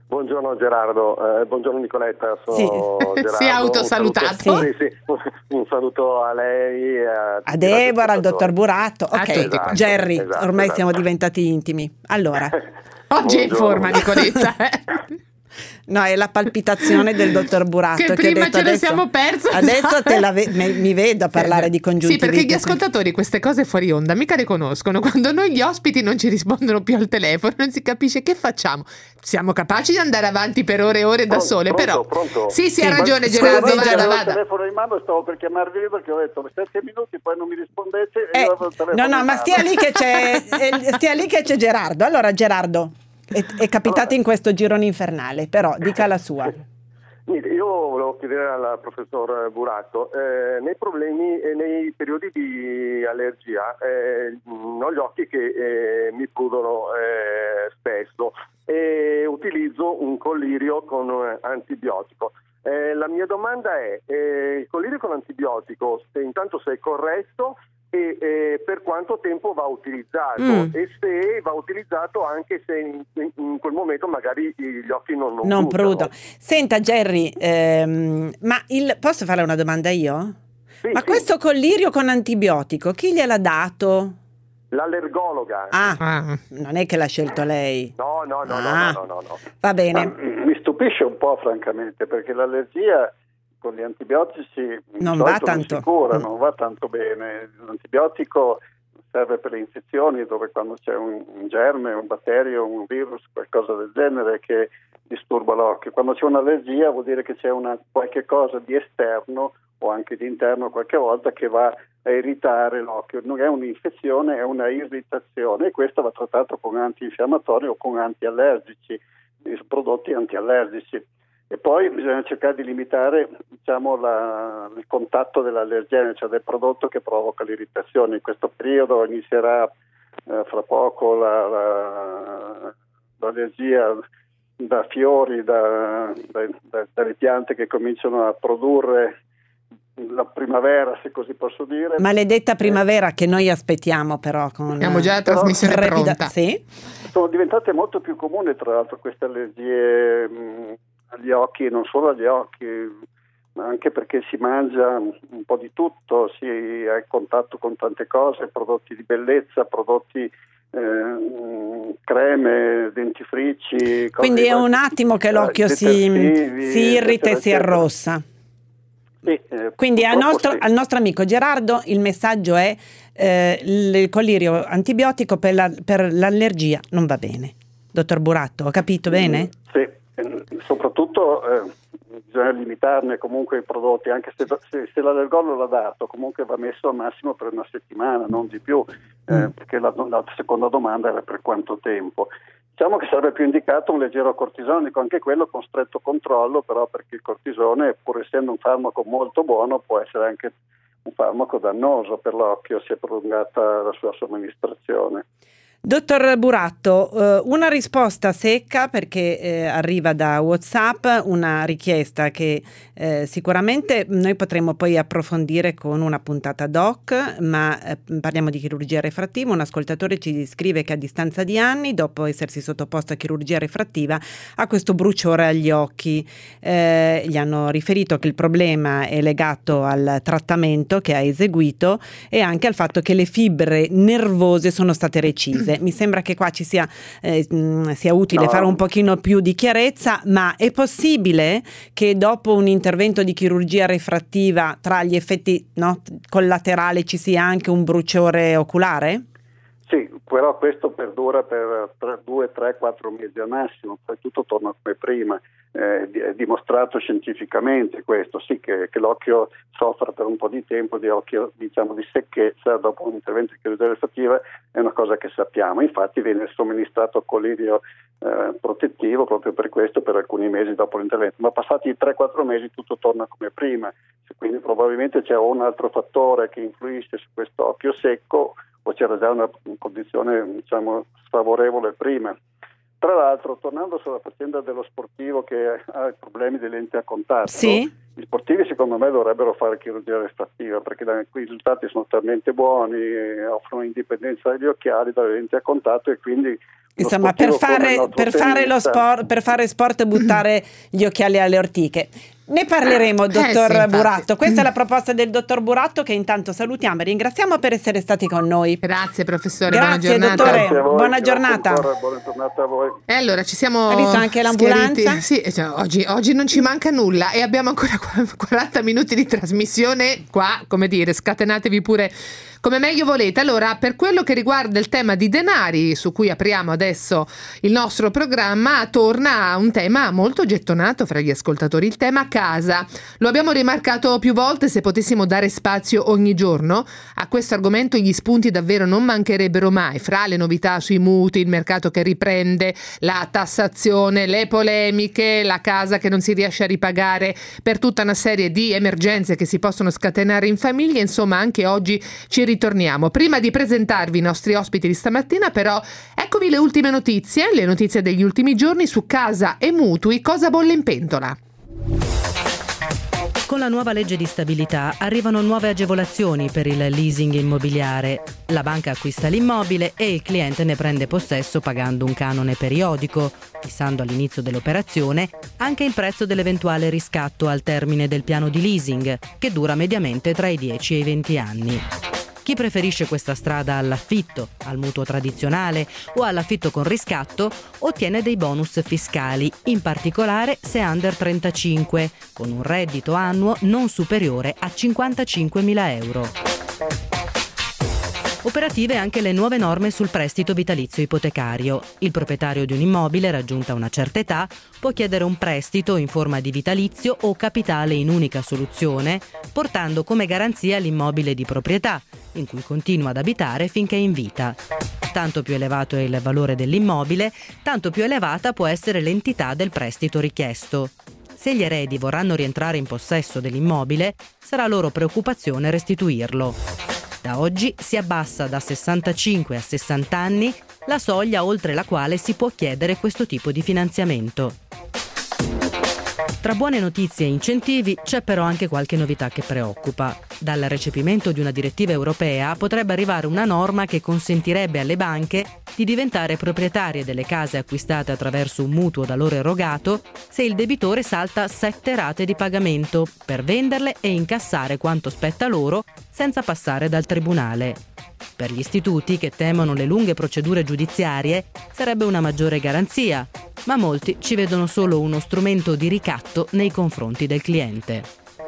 Buongiorno Gerardo, eh, buongiorno Nicoletta, sono Sì. Gerardo. Si è autosalutato. Un saluto, sì, sì, un saluto a lei, a, A Deborah, al dottor Burato. A Ok, tutti quanti. Jerry, Esatto, ormai esatto. siamo diventati intimi. Allora, Oggi è in Buongiorno. forma Nicoletta. eh. no, è la palpitazione del dottor Burato. Che ha prima detto ce ne adesso- siamo perse. Adesso te la ve- me- mi vedo a parlare di congiuntivite. Sì, perché gli ascoltatori queste cose fuori onda mica le conoscono. Quando noi gli ospiti non ci rispondono più al telefono, non si capisce che facciamo. Siamo capaci di andare avanti per ore e ore da Pronto, sole, pronto, però pronto. Sì, sì, ha Sì, ragione scusi, Gerardo, Gerardo. vada, Avevo il vada. telefono in mano, stavo per chiamarvi io perché ho detto sette minuti, poi non mi rispondete e Eh, io avevo il telefono no, no, in ma mano. stia lì che c'è, eh, stia lì che c'è Gerardo. Allora, Gerardo, è, è capitato in questo girone infernale, però dica la sua. Niente, io volevo chiedere al professor Burato, eh, nei problemi e nei periodi di allergia eh, ho gli occhi che eh, mi prudono eh, spesso e utilizzo un collirio con eh, antibiotico. Eh, la mia domanda è, eh, il collirio con antibiotico, se intanto se è corretto e eh, per quanto tempo va utilizzato Mm. e se va utilizzato anche se in, in- in quel momento magari gli occhi non, non, Non bruciano. prudo. Senta, Jerry, ehm, ma il, posso fare una domanda io? Sì, Ma sì. questo collirio con antibiotico, chi gliel'ha dato? L'allergologa. Ah, Ah. non è che l'ha scelto lei. No, no, no, Ah. no, no, no, no. Va Ma, bene. mm, mi stupisce un po' francamente perché l'allergia con gli antibiotici di Non solito va tanto. si cura, Mm. non va tanto bene. L'antibiotico serve per le infezioni dove quando c'è un, un germe, un batterio, un virus, qualcosa del genere che disturba l'occhio. Quando c'è un'allergia vuol dire che c'è una qualche cosa di esterno o anche di interno qualche volta che va a irritare l'occhio. Non è un'infezione, è una irritazione e questo va trattato con antinfiammatori o con antiallergici, prodotti antiallergici. E poi bisogna cercare di limitare, diciamo, la, il contatto dell'allergene, cioè del prodotto che provoca l'irritazione. In questo periodo inizierà eh, fra poco la, la, l'allergia da fiori, da, da, da, dalle piante che cominciano a produrre la primavera, se così posso dire. Maledetta primavera che noi aspettiamo però con Abbiamo già la trasmissione rapida- pronta. Sì? Sono diventate molto più comuni tra l'altro queste allergie mh, agli occhi, non solo agli occhi, ma anche perché si mangia un po' di tutto, si ha il contatto con tante cose, prodotti di bellezza, prodotti eh, mh, creme, dentifrici. cose Quindi è di- un attimo che eh, l'occhio si, detersivi, si irrita e eccetera, si eccetera. arrossa. Sì, eh, Quindi al purtroppo nostro, sì. al nostro amico Gerardo il messaggio è eh, il collirio antibiotico per, la- per l'allergia non va bene. Dottor Buratto, ho capito bene? Sì, eh, soprattutto eh, bisogna limitarne comunque i prodotti, anche se, se, se l'allergolo l'ha dato, comunque va messo al massimo per una settimana, non di più, eh, Mm. perché la, la seconda domanda era per quanto tempo. Diciamo che sarebbe più indicato un leggero cortisonico, anche quello con stretto controllo, però perché il cortisone, pur essendo un farmaco molto buono, può essere anche un farmaco dannoso per l'occhio se è prolungata la sua somministrazione. Dottor Buratto, eh, una risposta secca perché eh, arriva da WhatsApp una richiesta che eh, sicuramente noi potremo poi approfondire con una puntata doc, ma eh, parliamo di chirurgia refrattiva. Un ascoltatore ci scrive che a distanza di anni, dopo essersi sottoposto a chirurgia refrattiva, ha questo bruciore agli occhi. Eh, gli hanno riferito che il problema è legato al trattamento che ha eseguito e anche al fatto che le fibre nervose sono state recise. Mi sembra che qua ci sia, eh, mh, sia utile No. fare un pochino più di chiarezza, ma è possibile che dopo un intervento di chirurgia refrattiva tra gli effetti, no, collaterali ci sia anche un bruciore oculare? Sì, però questo perdura per tre, due, tre, quattro mesi al massimo, poi tutto torna come prima. Eh, è dimostrato scientificamente questo, sì, che, che l'occhio soffra per un po' di tempo di occhio, diciamo, di secchezza dopo un intervento di chirurgia refrattiva, è una cosa che sappiamo. Infatti viene somministrato collirio eh, protettivo proprio per questo per alcuni mesi dopo l'intervento, ma passati tre quattro mesi tutto torna come prima, quindi probabilmente c'è un altro fattore che influisce su questo occhio secco o c'era già una condizione, diciamo, sfavorevole prima. Tra l'altro, tornando sulla faccenda dello sportivo che ha i problemi di lenti a contatto, Sì. gli sportivi secondo me dovrebbero fare chirurgia refrattiva perché da, qui i risultati sono talmente buoni, eh, offrono indipendenza dagli occhiali, dalle lenti a contatto e quindi Insomma, per fare, per fare lo sport, per fare sport buttare gli occhiali alle ortiche. Ne parleremo, dottor eh sì, Buratto. Questa è la proposta del dottor Buratto, che intanto salutiamo e ringraziamo per essere stati con noi. Grazie professore, Grazie, buona giornata. dottore, Grazie a voi, buona grazie giornata. ancora, buona giornata a voi. E allora ci siamo Ha visto anche l'ambulanza? schieriti. Sì, cioè, oggi, oggi non ci manca nulla e abbiamo ancora quaranta minuti di trasmissione qua, come dire, scatenatevi pure come meglio volete. Allora, per quello che riguarda il tema di denari, su cui apriamo adesso il nostro programma, torna un tema molto gettonato fra gli ascoltatori, il tema casa. Lo abbiamo rimarcato più volte, se potessimo dare spazio ogni giorno a questo argomento gli spunti davvero non mancherebbero mai, fra le novità sui mutui, il mercato che riprende, la tassazione, le polemiche, la casa che non si riesce a ripagare per tutta una serie di emergenze che si possono scatenare in famiglia. Insomma, anche oggi ci ritorniamo. Prima di presentarvi i nostri ospiti di stamattina, però, eccovi le ultime notizie, le notizie degli ultimi giorni su casa e mutui. Cosa bolle in pentola? Con la nuova legge di stabilità arrivano nuove agevolazioni per il leasing immobiliare. La banca acquista l'immobile e il cliente ne prende possesso pagando un canone periodico, fissando all'inizio dell'operazione anche il prezzo dell'eventuale riscatto al termine del piano di leasing, che dura mediamente tra i dieci e i venti anni. Chi preferisce questa strada all'affitto, al mutuo tradizionale o all'affitto con riscatto ottiene dei bonus fiscali, in particolare se under trentacinque, con un reddito annuo non superiore a cinquantacinquemila euro. Operative anche le nuove norme sul prestito vitalizio ipotecario. Il proprietario di un immobile raggiunta una certa età può chiedere un prestito in forma di vitalizio o capitale in unica soluzione, portando come garanzia l'immobile di proprietà, in cui continua ad abitare finché è in vita. Tanto più elevato è il valore dell'immobile, tanto più elevata può essere l'entità del prestito richiesto. Se gli eredi vorranno rientrare in possesso dell'immobile, sarà loro preoccupazione restituirlo. Da oggi si abbassa da sessantacinque a sessanta anni la soglia oltre la quale si può chiedere questo tipo di finanziamento. Tra buone notizie e incentivi c'è però anche qualche novità che preoccupa. Dal recepimento di una direttiva europea potrebbe arrivare una norma che consentirebbe alle banche di diventare proprietarie delle case acquistate attraverso un mutuo da loro erogato se il debitore salta sette rate di pagamento per venderle e incassare quanto spetta loro senza passare dal tribunale. Per gli istituti che temono le lunghe procedure giudiziarie sarebbe una maggiore garanzia, ma molti ci vedono solo uno strumento di ricatto nei confronti del cliente.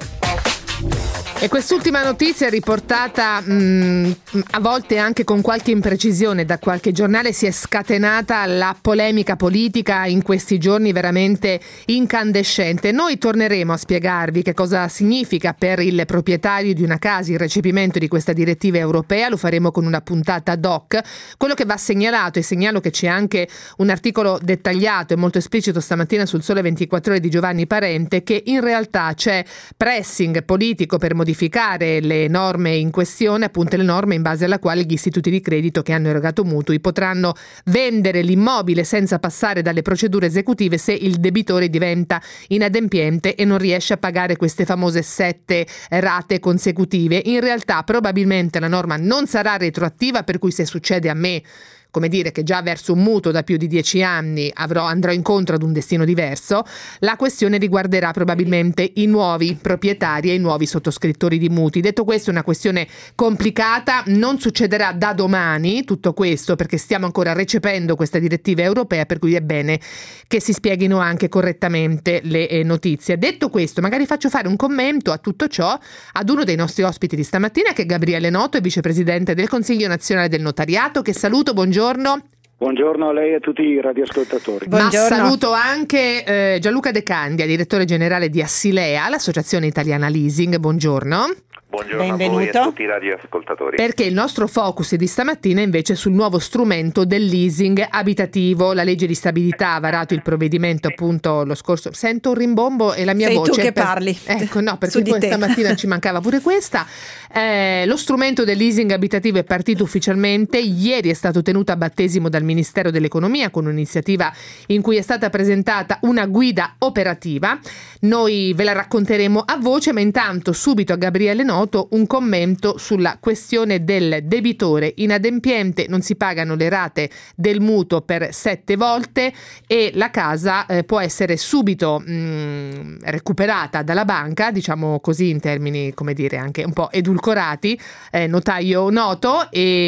E quest'ultima notizia riportata mh, a volte anche con qualche imprecisione da qualche giornale. Si è scatenata la polemica politica in questi giorni veramente incandescente. Noi torneremo a spiegarvi che cosa significa per il proprietario di una casa il recepimento di questa direttiva europea. Lo faremo con una puntata ad hoc. Quello che va segnalato, e segnalo che c'è anche un articolo dettagliato e molto esplicito stamattina sul Sole ventiquattro Ore di Giovanni Parente, che in realtà c'è pressing politico per modificare modificare le norme in questione, appunto le norme in base alla quale gli istituti di credito che hanno erogato mutui potranno vendere l'immobile senza passare dalle procedure esecutive se il debitore diventa inadempiente e non riesce a pagare queste famose sette rate consecutive. In realtà probabilmente la norma non sarà retroattiva, per cui se succede a me, come dire che già verso un mutuo da più di dieci anni avrò, andrò incontro ad un destino diverso, la questione riguarderà probabilmente i nuovi proprietari e i nuovi sottoscrittori di mutui. Detto questo, è una questione complicata, non succederà da domani tutto questo perché stiamo ancora recependo questa direttiva europea, per cui è bene che si spieghino anche correttamente le eh, notizie. Detto questo, magari faccio fare un commento a tutto ciò ad uno dei nostri ospiti di stamattina, che è Gabriele Noto, è vicepresidente del Consiglio Nazionale del Notariato, che saluto. Buongiorno. Buongiorno a lei e a tutti i radioascoltatori. Buongiorno. Ma saluto anche eh, Gianluca De Candia, direttore generale di Assilea, l'Associazione Italiana Leasing. Buongiorno. Buongiorno Benvenuto. a voi e a tutti i radioascoltatori. Perché il nostro focus di stamattina invece è sul nuovo strumento del leasing abitativo. La legge di stabilità ha varato il provvedimento appunto lo scorso. Sento un rimbombo e la mia Sei voce. tu che per... parli. Ecco, no, perché poi stamattina ci mancava pure questa. Eh, lo strumento del leasing abitativo è partito ufficialmente. Ieri è stato tenuto a battesimo dal Ministero dell'Economia con un'iniziativa in cui è stata presentata una guida operativa. Noi ve la racconteremo a voce, ma intanto subito a Gabriele Noto noto un commento sulla questione del debitore inadempiente, non si pagano le rate del mutuo per sette volte e la casa eh, può essere subito mh, recuperata dalla banca, diciamo così in termini, come dire, anche un po' edulcorati, eh, notaio noto.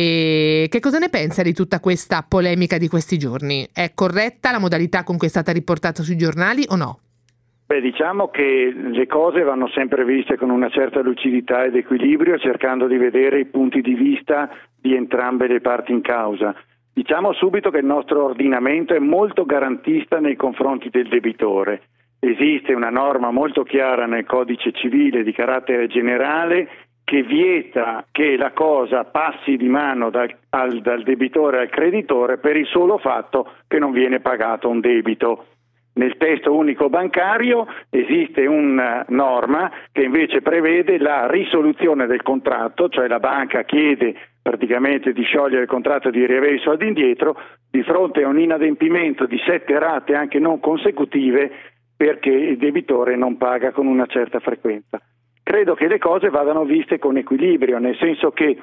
E che cosa ne pensa di tutta questa polemica di questi giorni? È corretta la modalità con cui è stata riportata sui giornali o no? Beh, diciamo che le cose vanno sempre viste con una certa lucidità ed equilibrio, cercando di vedere i punti di vista di entrambe le parti in causa. Diciamo subito che il nostro ordinamento è molto garantista nei confronti del debitore. Esiste una norma molto chiara nel codice civile di carattere generale che vieta che la cosa passi di mano dal, al, dal debitore al creditore per il solo fatto che non viene pagato un debito. Nel testo unico bancario esiste una norma che invece prevede la risoluzione del contratto, cioè la banca chiede praticamente di sciogliere il contratto e di riavere i soldi indietro di fronte a un inadempimento di sette rate anche non consecutive perché il debitore non paga con una certa frequenza. Credo che le cose vadano viste con equilibrio, nel senso che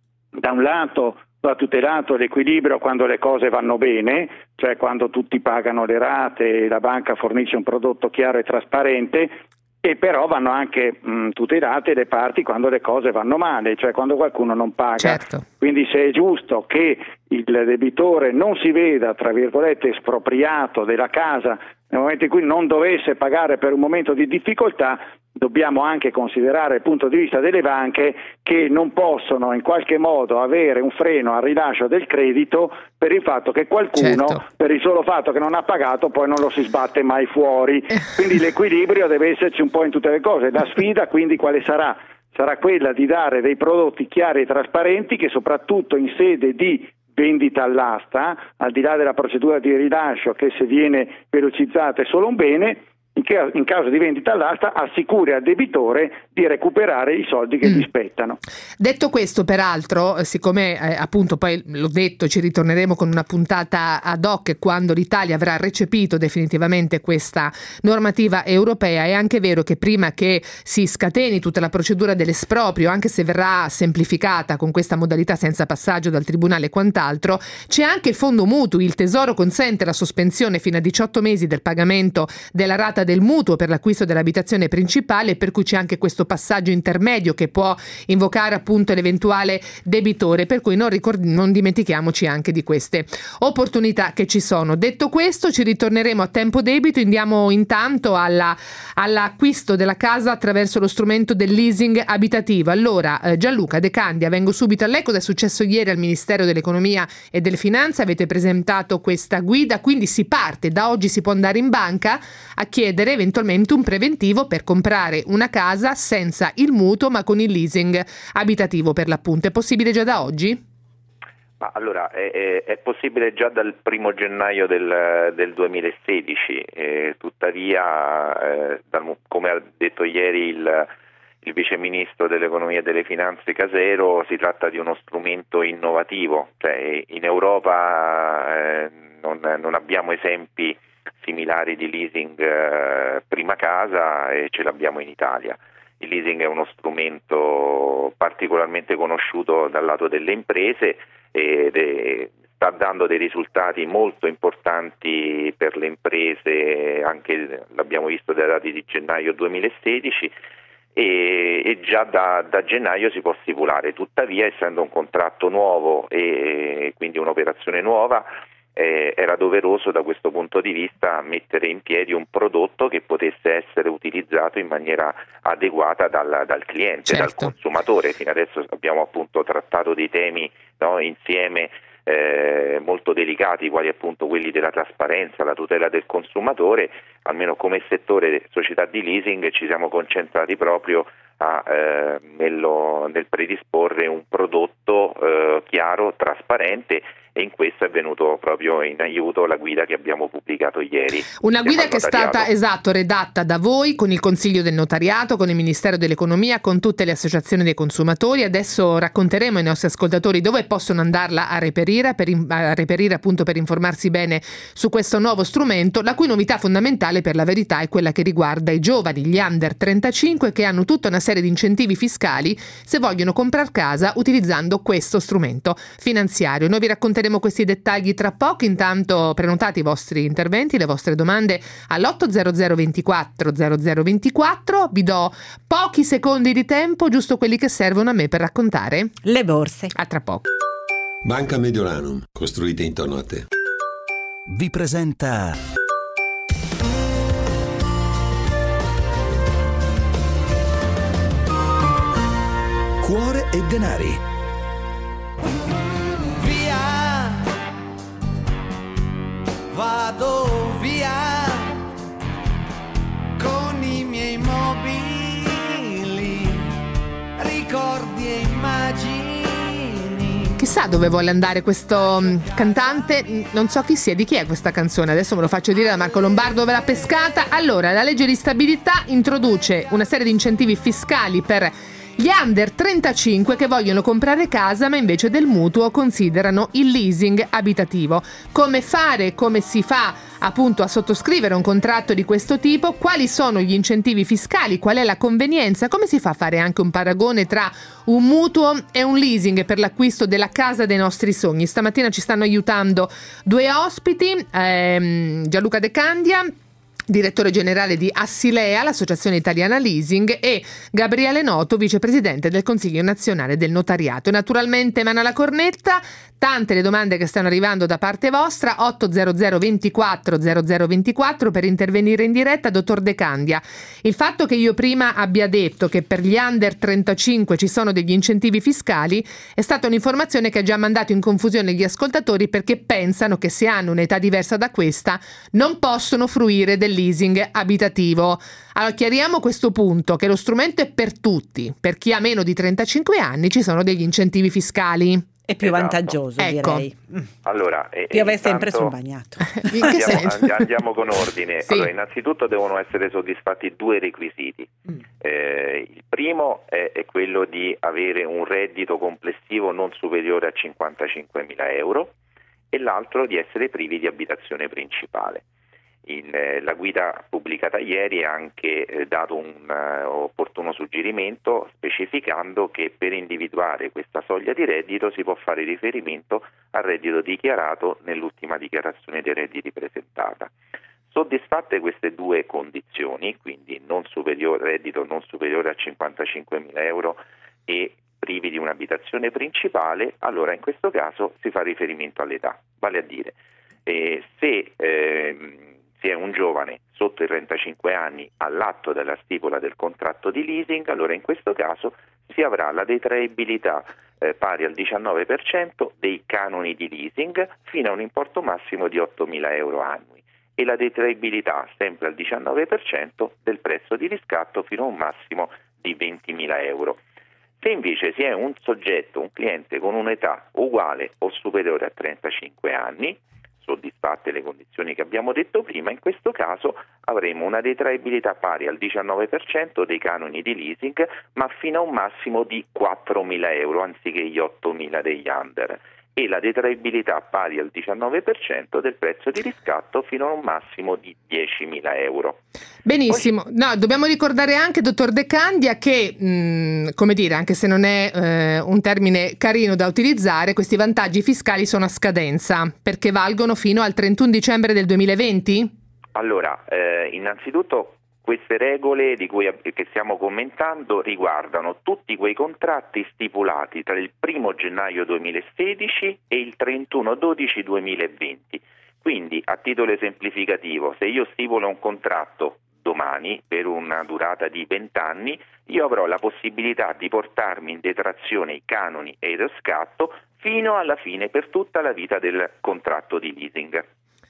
da un lato va tutelato l'equilibrio quando le cose vanno bene, cioè quando tutti pagano le rate e la banca fornisce un prodotto chiaro e trasparente, e però vanno anche mh, tutelate le parti quando le cose vanno male, cioè quando qualcuno non paga. Certo. Quindi se è giusto che il debitore non si veda, tra virgolette, espropriato della casa nel momento in cui non dovesse pagare per un momento di difficoltà, dobbiamo anche considerare il punto di vista delle banche che non possono in qualche modo avere un freno al rilascio del credito per il fatto che qualcuno, certo, per il solo fatto che non ha pagato, poi non lo si sbatte mai fuori. Quindi l'equilibrio deve esserci un po' in tutte le cose. La sfida quindi quale sarà? Sarà quella di dare dei prodotti chiari e trasparenti che soprattutto in sede di vendita all'asta, al di là della procedura di rilascio che se viene velocizzata è solo un bene, in caso di vendita all'asta assicuri al debitore di recuperare i soldi che mm. gli spettano. Detto questo, peraltro, siccome eh, appunto poi l'ho detto, ci ritorneremo con una puntata ad hoc quando l'Italia avrà recepito definitivamente questa normativa europea, è anche vero che prima che si scateni tutta la procedura dell'esproprio, anche se verrà semplificata con questa modalità senza passaggio dal tribunale e quant'altro, c'è anche il fondo mutui. Il Tesoro consente la sospensione fino a diciotto mesi del pagamento della rata del mutuo per l'acquisto dell'abitazione principale, per cui c'è anche questo passaggio intermedio che può invocare appunto l'eventuale debitore, per cui non, ricord- non dimentichiamoci anche di queste opportunità che ci sono. Detto questo, ci ritorneremo a tempo debito, andiamo intanto alla, all'acquisto della casa attraverso lo strumento del leasing abitativo. Allora eh, Gianluca De Candia, vengo subito a lei. Cosa è successo ieri al Ministero dell'Economia e delle Finanze? Avete presentato questa guida, quindi si parte, da oggi si può andare in banca a chiedere eventualmente un preventivo per comprare una casa senza il mutuo ma con il leasing abitativo per l'appunto. È possibile già da oggi? Ma allora è, è, è possibile già dal primo gennaio del, del duemilasedici, eh, tuttavia eh, dal, come ha detto ieri il, il Vice Ministro dell'Economia e delle Finanze Casero, si tratta di uno strumento innovativo, cioè in Europa eh, non, non abbiamo esempi similari di leasing eh, prima casa e ce l'abbiamo in Italia. Il leasing è uno strumento particolarmente conosciuto dal lato delle imprese ed è, sta dando dei risultati molto importanti per le imprese, anche l'abbiamo visto dai dati di gennaio duemilasedici, e, e già da, da gennaio si può stipulare. Tuttavia, essendo un contratto nuovo e quindi un'operazione nuova, Eh, era doveroso da questo punto di vista mettere in piedi un prodotto che potesse essere utilizzato in maniera adeguata dal, dal cliente, certo, dal consumatore. Fino adesso abbiamo appunto trattato dei temi, no, insieme eh, molto delicati, quali appunto quelli della trasparenza, la tutela del consumatore. Almeno come settore società di leasing ci siamo concentrati proprio a, eh, nello, nel predisporre un prodotto eh, chiaro, trasparente e in questo è venuto proprio in aiuto la guida che abbiamo pubblicato ieri. Una guida che è stata, esatto, redatta da voi con il Consiglio del Notariato, con il Ministero dell'Economia, con tutte le associazioni dei consumatori. Adesso racconteremo ai nostri ascoltatori dove possono andarla a reperire, per, a reperire appunto per informarsi bene su questo nuovo strumento, la cui novità fondamentale per la verità è quella che riguarda i giovani, gli under trentacinque, che hanno tutta una serie di incentivi fiscali se vogliono comprare casa utilizzando questo strumento finanziario. Noi vi racconteremo questi dettagli tra poco, intanto prenotate i vostri interventi, le vostre domande all'otto zero zero ventiquattro zero zero ventiquattro. Vi do pochi secondi di tempo, giusto quelli che servono a me per raccontare le borse. A tra poco. Banca Mediolanum, costruite intorno a te. Vi presenta Cuore e denari. Via, vado via con i miei mobili, ricordi e immagini. Chissà dove vuole andare questo um, cantante, non so chi sia, di chi è questa canzone, adesso me lo faccio dire da Marco Lombardo dove l'ha pescata. Allora, la legge di stabilità introduce una serie di incentivi fiscali per gli under trentacinque che vogliono comprare casa ma invece del mutuo considerano il leasing abitativo. Come fare, come si fa appunto a sottoscrivere un contratto di questo tipo, quali sono gli incentivi fiscali, qual è la convenienza, come si fa a fare anche un paragone tra un mutuo e un leasing per l'acquisto della casa dei nostri sogni. Stamattina ci stanno aiutando due ospiti, ehm, Gianluca De Candia, direttore generale di Assilea, l'Associazione Italiana Leasing, e Gabriele Noto, vicepresidente del Consiglio Nazionale del Notariato. E naturalmente mano alla cornetta, tante le domande che stanno arrivando da parte vostra, otto zero zero ventiquattro zero zero ventiquattro per intervenire in diretta. Dottor De Candia, il fatto che io prima abbia detto che per gli under trentacinque ci sono degli incentivi fiscali è stata un'informazione che ha già mandato in confusione gli ascoltatori, perché pensano che se hanno un'età diversa da questa non possono fruire del leasing abitativo. Allora chiariamo questo punto, che lo strumento è per tutti, per chi ha meno di trentacinque anni ci sono degli incentivi fiscali. È più esatto. vantaggioso, ecco. direi. Allora, eh, piove intanto, sempre sul bagnato. Andiamo, andiamo con ordine. Sì. Allora, innanzitutto devono essere soddisfatti due requisiti. Mm. Eh, il primo è, è quello di avere un reddito complessivo non superiore a cinquantacinquemila euro e l'altro di essere privi di abitazione principale. In, eh, la guida pubblicata ieri ha anche eh, dato un uh, opportuno suggerimento specificando che per individuare questa soglia di reddito si può fare riferimento al reddito dichiarato nell'ultima dichiarazione dei redditi presentata. Soddisfatte queste due condizioni, quindi non superiore, reddito non superiore a cinquantacinquemila euro e privi di un'abitazione principale, allora in questo caso si fa riferimento all'età, vale a dire eh, se eh, si è un giovane sotto i trentacinque anni all'atto della stipula del contratto di leasing, allora in questo caso si avrà la detraibilità eh, pari al diciannove per cento dei canoni di leasing fino a un importo massimo di ottomila euro annui e la detraibilità sempre al diciannove per cento del prezzo di riscatto fino a un massimo di ventimila euro. Se invece si è un soggetto, un cliente con un'età uguale o superiore a trentacinque anni, soddisfatte le condizioni che abbiamo detto prima, in questo caso avremo una detraibilità pari al diciannove per cento dei canoni di leasing, ma fino a un massimo di quattromila euro anziché gli ottomila degli under, e la detraibilità pari al diciannove per cento del prezzo di riscatto fino a un massimo di diecimila euro. Benissimo, no, dobbiamo ricordare anche, dottor De Candia, che mh, come dire, anche se non è eh, un termine carino da utilizzare, questi vantaggi fiscali sono a scadenza perché valgono fino al trentuno dicembre del duemilaventi? Allora, eh, innanzitutto queste regole di cui che stiamo commentando riguardano tutti quei contratti stipulati tra il primo gennaio duemilasedici e il trentuno dicembre duemilaventi. Quindi, a titolo esemplificativo, se io stipulo un contratto domani per una durata di venti anni, io avrò la possibilità di portarmi in detrazione i canoni e il riscatto fino alla fine, per tutta la vita del contratto di leasing.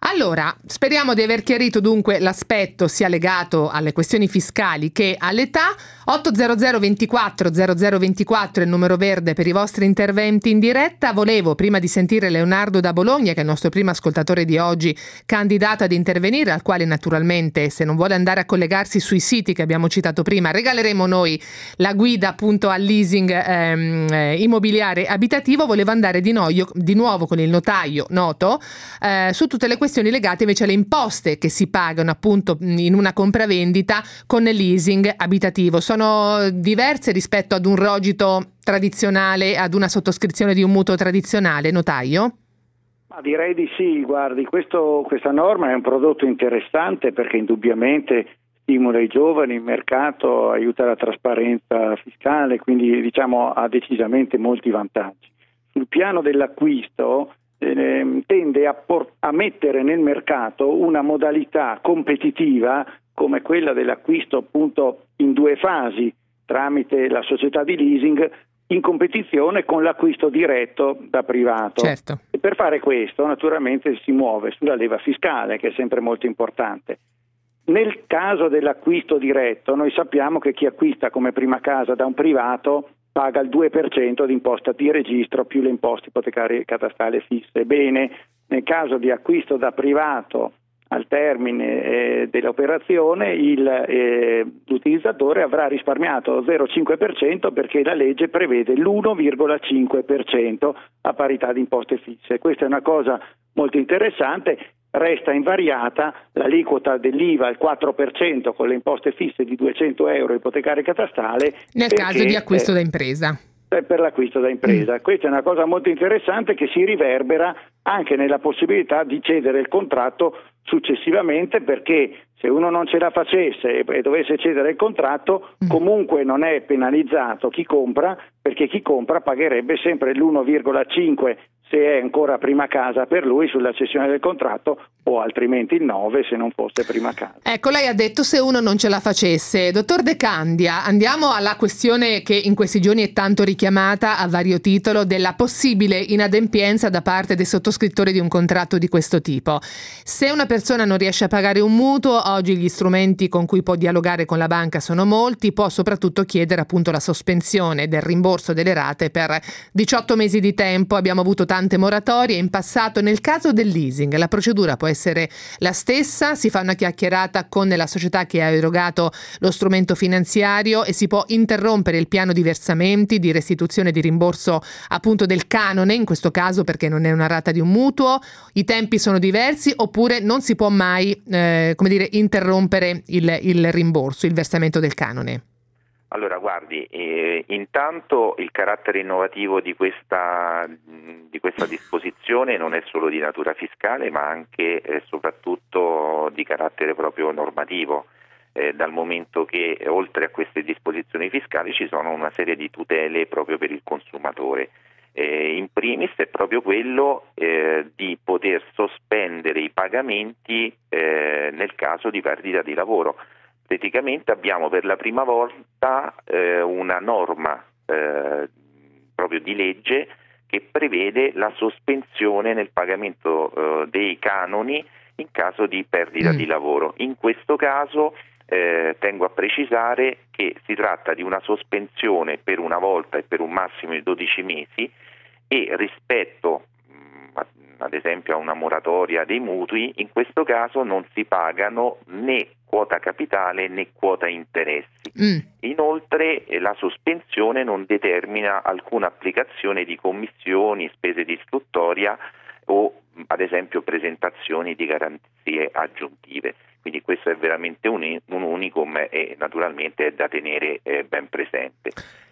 Allora, speriamo di aver chiarito dunque l'aspetto sia legato alle questioni fiscali che all'età. otto zero zero ventiquattro zero zero ventiquattro è il numero verde per i vostri interventi in diretta. Volevo, prima di sentire Leonardo da Bologna, che è il nostro primo ascoltatore di oggi, candidato ad intervenire, al quale naturalmente, se non vuole andare a collegarsi sui siti che abbiamo citato prima, regaleremo noi la guida appunto al leasing ehm, eh, immobiliare abitativo. Volevo andare di, noio, di nuovo con il notaio Noto eh, su tutte le questioni legate invece alle imposte che si pagano appunto in una compravendita con il leasing abitativo. Sono diverse rispetto ad un rogito tradizionale, ad una sottoscrizione di un mutuo tradizionale, notaio? Ma direi di sì, guardi, questo, questa norma è un prodotto interessante perché indubbiamente stimola i giovani, il mercato, aiuta la trasparenza fiscale, quindi diciamo ha decisamente molti vantaggi. Sul piano dell'acquisto eh, tende a, por- a mettere nel mercato una modalità competitiva come quella dell'acquisto appunto in due fasi tramite la società di leasing in competizione con l'acquisto diretto da privato. Certo. E per fare questo naturalmente si muove sulla leva fiscale, che è sempre molto importante. Nel caso dell'acquisto diretto noi sappiamo che chi acquista come prima casa da un privato paga il due per cento di imposta di registro più le imposte ipotecarie e catastali fisse. Bene, nel caso di acquisto da privato al termine eh, dell'operazione il, eh, l'utilizzatore avrà risparmiato lo zero virgola cinque per cento perché la legge prevede l'uno virgola cinque per cento a parità di imposte fisse. Questa è una cosa molto interessante. Resta invariata l'aliquota dell'I V A al quattro per cento con le imposte fisse di duecento euro ipotecario e catastale. Nel perché, caso di acquisto eh, da impresa. Per l'acquisto da impresa. Mm. Questa è una cosa molto interessante che si riverbera anche nella possibilità di cedere il contratto successivamente, perché se uno non ce la facesse e dovesse cedere il contratto, mm. comunque non è penalizzato chi compra, perché chi compra pagherebbe sempre l'uno virgola cinque se è ancora prima casa per lui sulla cessione del contratto, o altrimenti il nove se non fosse prima casa. Ecco, lei ha detto se uno non ce la facesse. Dottor De Candia, andiamo alla questione che in questi giorni è tanto richiamata a vario titolo della possibile inadempienza da parte dei sottoscrittori di un contratto di questo tipo. Se una persona non riesce a pagare un mutuo, oggi gli strumenti con cui può dialogare con la banca sono molti, può soprattutto chiedere appunto la sospensione del rimborso delle rate per diciotto mesi di tempo. Abbiamo avuto tante moratorie in passato. Nel caso del leasing la procedura può essere la stessa, si fa una chiacchierata con la società che ha erogato lo strumento finanziario e si può interrompere il piano di versamenti, di restituzione, di rimborso appunto del canone, in questo caso perché non è una rata di un mutuo. I tempi sono diversi, oppure non si può mai eh, come dire interrompere il, il rimborso, il versamento del canone. Allora guardi, eh, intanto il carattere innovativo di questa, di questa disposizione non è solo di natura fiscale, ma anche e soprattutto di carattere proprio normativo, eh, dal momento che oltre a queste disposizioni fiscali ci sono una serie di tutele proprio per il consumatore. Eh, in primis è proprio quello eh, di poter sospendere i pagamenti eh, nel caso di perdita di lavoro. Praticamente abbiamo per la prima volta eh, una norma eh, proprio di legge che prevede la sospensione nel pagamento eh, dei canoni in caso di perdita mm. di lavoro. In questo caso eh, tengo a precisare che si tratta di una sospensione per una volta e per un massimo di dodici mesi, e rispetto mh, ad esempio a una moratoria dei mutui, in questo caso non si pagano né quota capitale né quota interessi. Mm. Inoltre eh, la sospensione non determina alcuna applicazione di commissioni, spese di istruttoria o ad esempio presentazioni di garanzie aggiuntive. Quindi questo è veramente un, un unicum e naturalmente è da tenere eh, ben presente.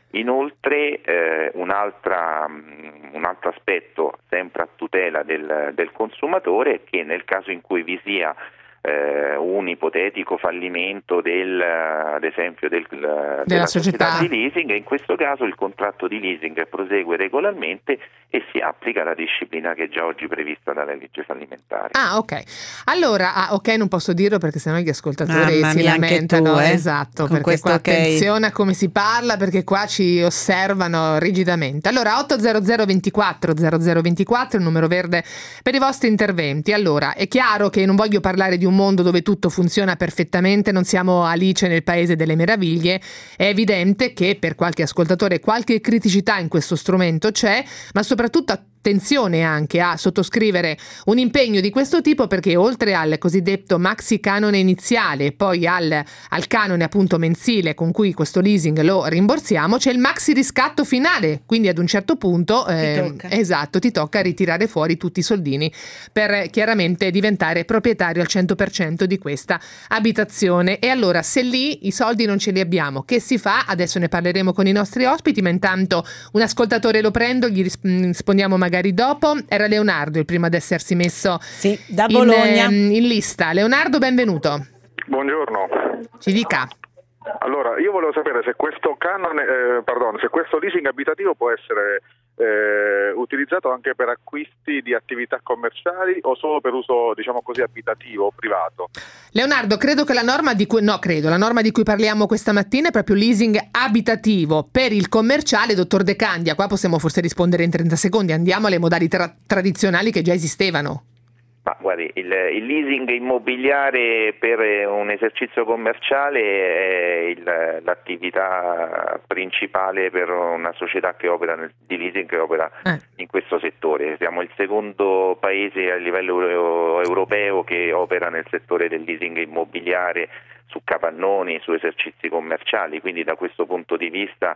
Inoltre eh, un'altra, um, un altro aspetto sempre a tutela del, del consumatore è che nel caso in cui vi sia eh, un ipotetico fallimento del, ad esempio del, della, della società. società di leasing, e in questo caso il contratto di leasing prosegue regolarmente e si applica la disciplina che è già oggi prevista dalla legge fallimentare. Ah, ok. Allora, ah, ok, non posso dirlo perché sennò gli ascoltatori Mamma si mia, anche lamentano. tu, eh? Esatto, Con perché qua questo ok. attenzione a come si parla, perché qua ci osservano rigidamente. Allora, otto zero zero ventiquattro zero zero ventiquattro, il numero verde per i vostri interventi. Allora, è chiaro che non voglio parlare di un mondo dove tutto funziona perfettamente, non siamo Alice nel paese delle meraviglie. È evidente che per qualche ascoltatore qualche criticità in questo strumento c'è, ma soprattutto attenzione anche a sottoscrivere un impegno di questo tipo, perché oltre al cosiddetto maxi canone iniziale e poi al, al canone appunto mensile con cui questo leasing lo rimborsiamo, c'è il maxi riscatto finale, quindi ad un certo punto eh, tocca. esatto, ti tocca ritirare fuori tutti i soldini per chiaramente diventare proprietario al cento per cento di questa abitazione. E allora, se lì i soldi non ce li abbiamo, che si fa? Adesso ne parleremo con i nostri ospiti, ma intanto un ascoltatore lo prendo, gli ris- rispondiamo magari dopo. Era Leonardo il primo ad essersi messo sì, da in, Bologna. ehm, in lista. Leonardo, benvenuto. Buongiorno. Ci dica. Allora, io volevo sapere se questo canone, eh, pardon, se questo leasing abitativo può essere eh, utilizzato anche per acquisti di attività commerciali o solo per uso, diciamo così, abitativo o privato. Leonardo, credo che la norma di cui no, credo, la norma di cui parliamo questa mattina è proprio leasing abitativo. Per il commerciale, dottor De Candia, qua possiamo forse rispondere in trenta secondi, andiamo alle modalità tradizionali che già esistevano. Ma guardi, il, il leasing immobiliare per un esercizio commerciale è il, l'attività principale per una società che opera nel, di leasing che opera eh. in questo settore. Siamo il secondo paese a livello euro, europeo che opera nel settore del leasing immobiliare su capannoni, su esercizi commerciali, quindi da questo punto di vista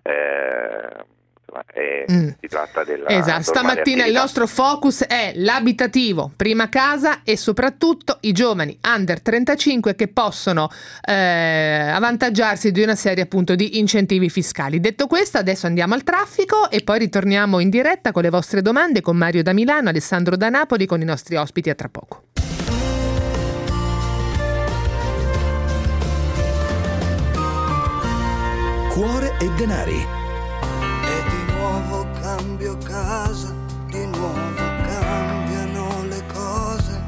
eh, Eh, mm. si tratta della esatto. Stamattina attività. Il nostro focus è l'abitativo, prima casa, e soprattutto i giovani under trentacinque che possono eh, avvantaggiarsi di una serie appunto di incentivi fiscali. Detto questo, adesso andiamo al traffico e poi ritorniamo in diretta con le vostre domande con Mario da Milano, Alessandro da Napoli, con i nostri ospiti. A tra poco. Cuore e denari. Cambio casa, di nuovo cambiano le cose.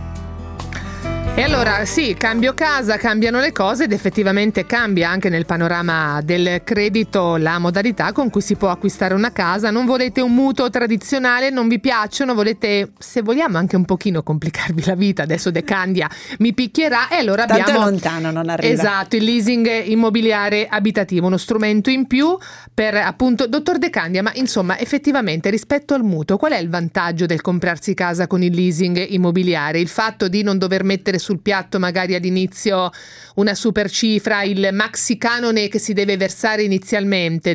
E allora sì, cambio casa, cambiano le cose ed effettivamente cambia anche nel panorama del credito la modalità con cui si può acquistare una casa. Non volete un mutuo tradizionale, non vi piacciono, volete, se vogliamo, anche un pochino complicarvi la vita. Adesso De Candia mi picchierà e allora Tanto abbiamo è lontano, non arriva. Esatto, il leasing immobiliare abitativo, uno strumento in più per appunto dottor De Candia. Ma insomma, effettivamente rispetto al mutuo, qual è il vantaggio del comprarsi casa con il leasing immobiliare? Il fatto di non dover mettere sul piatto magari all'inizio una super cifra, il maxi canone che si deve versare inizialmente,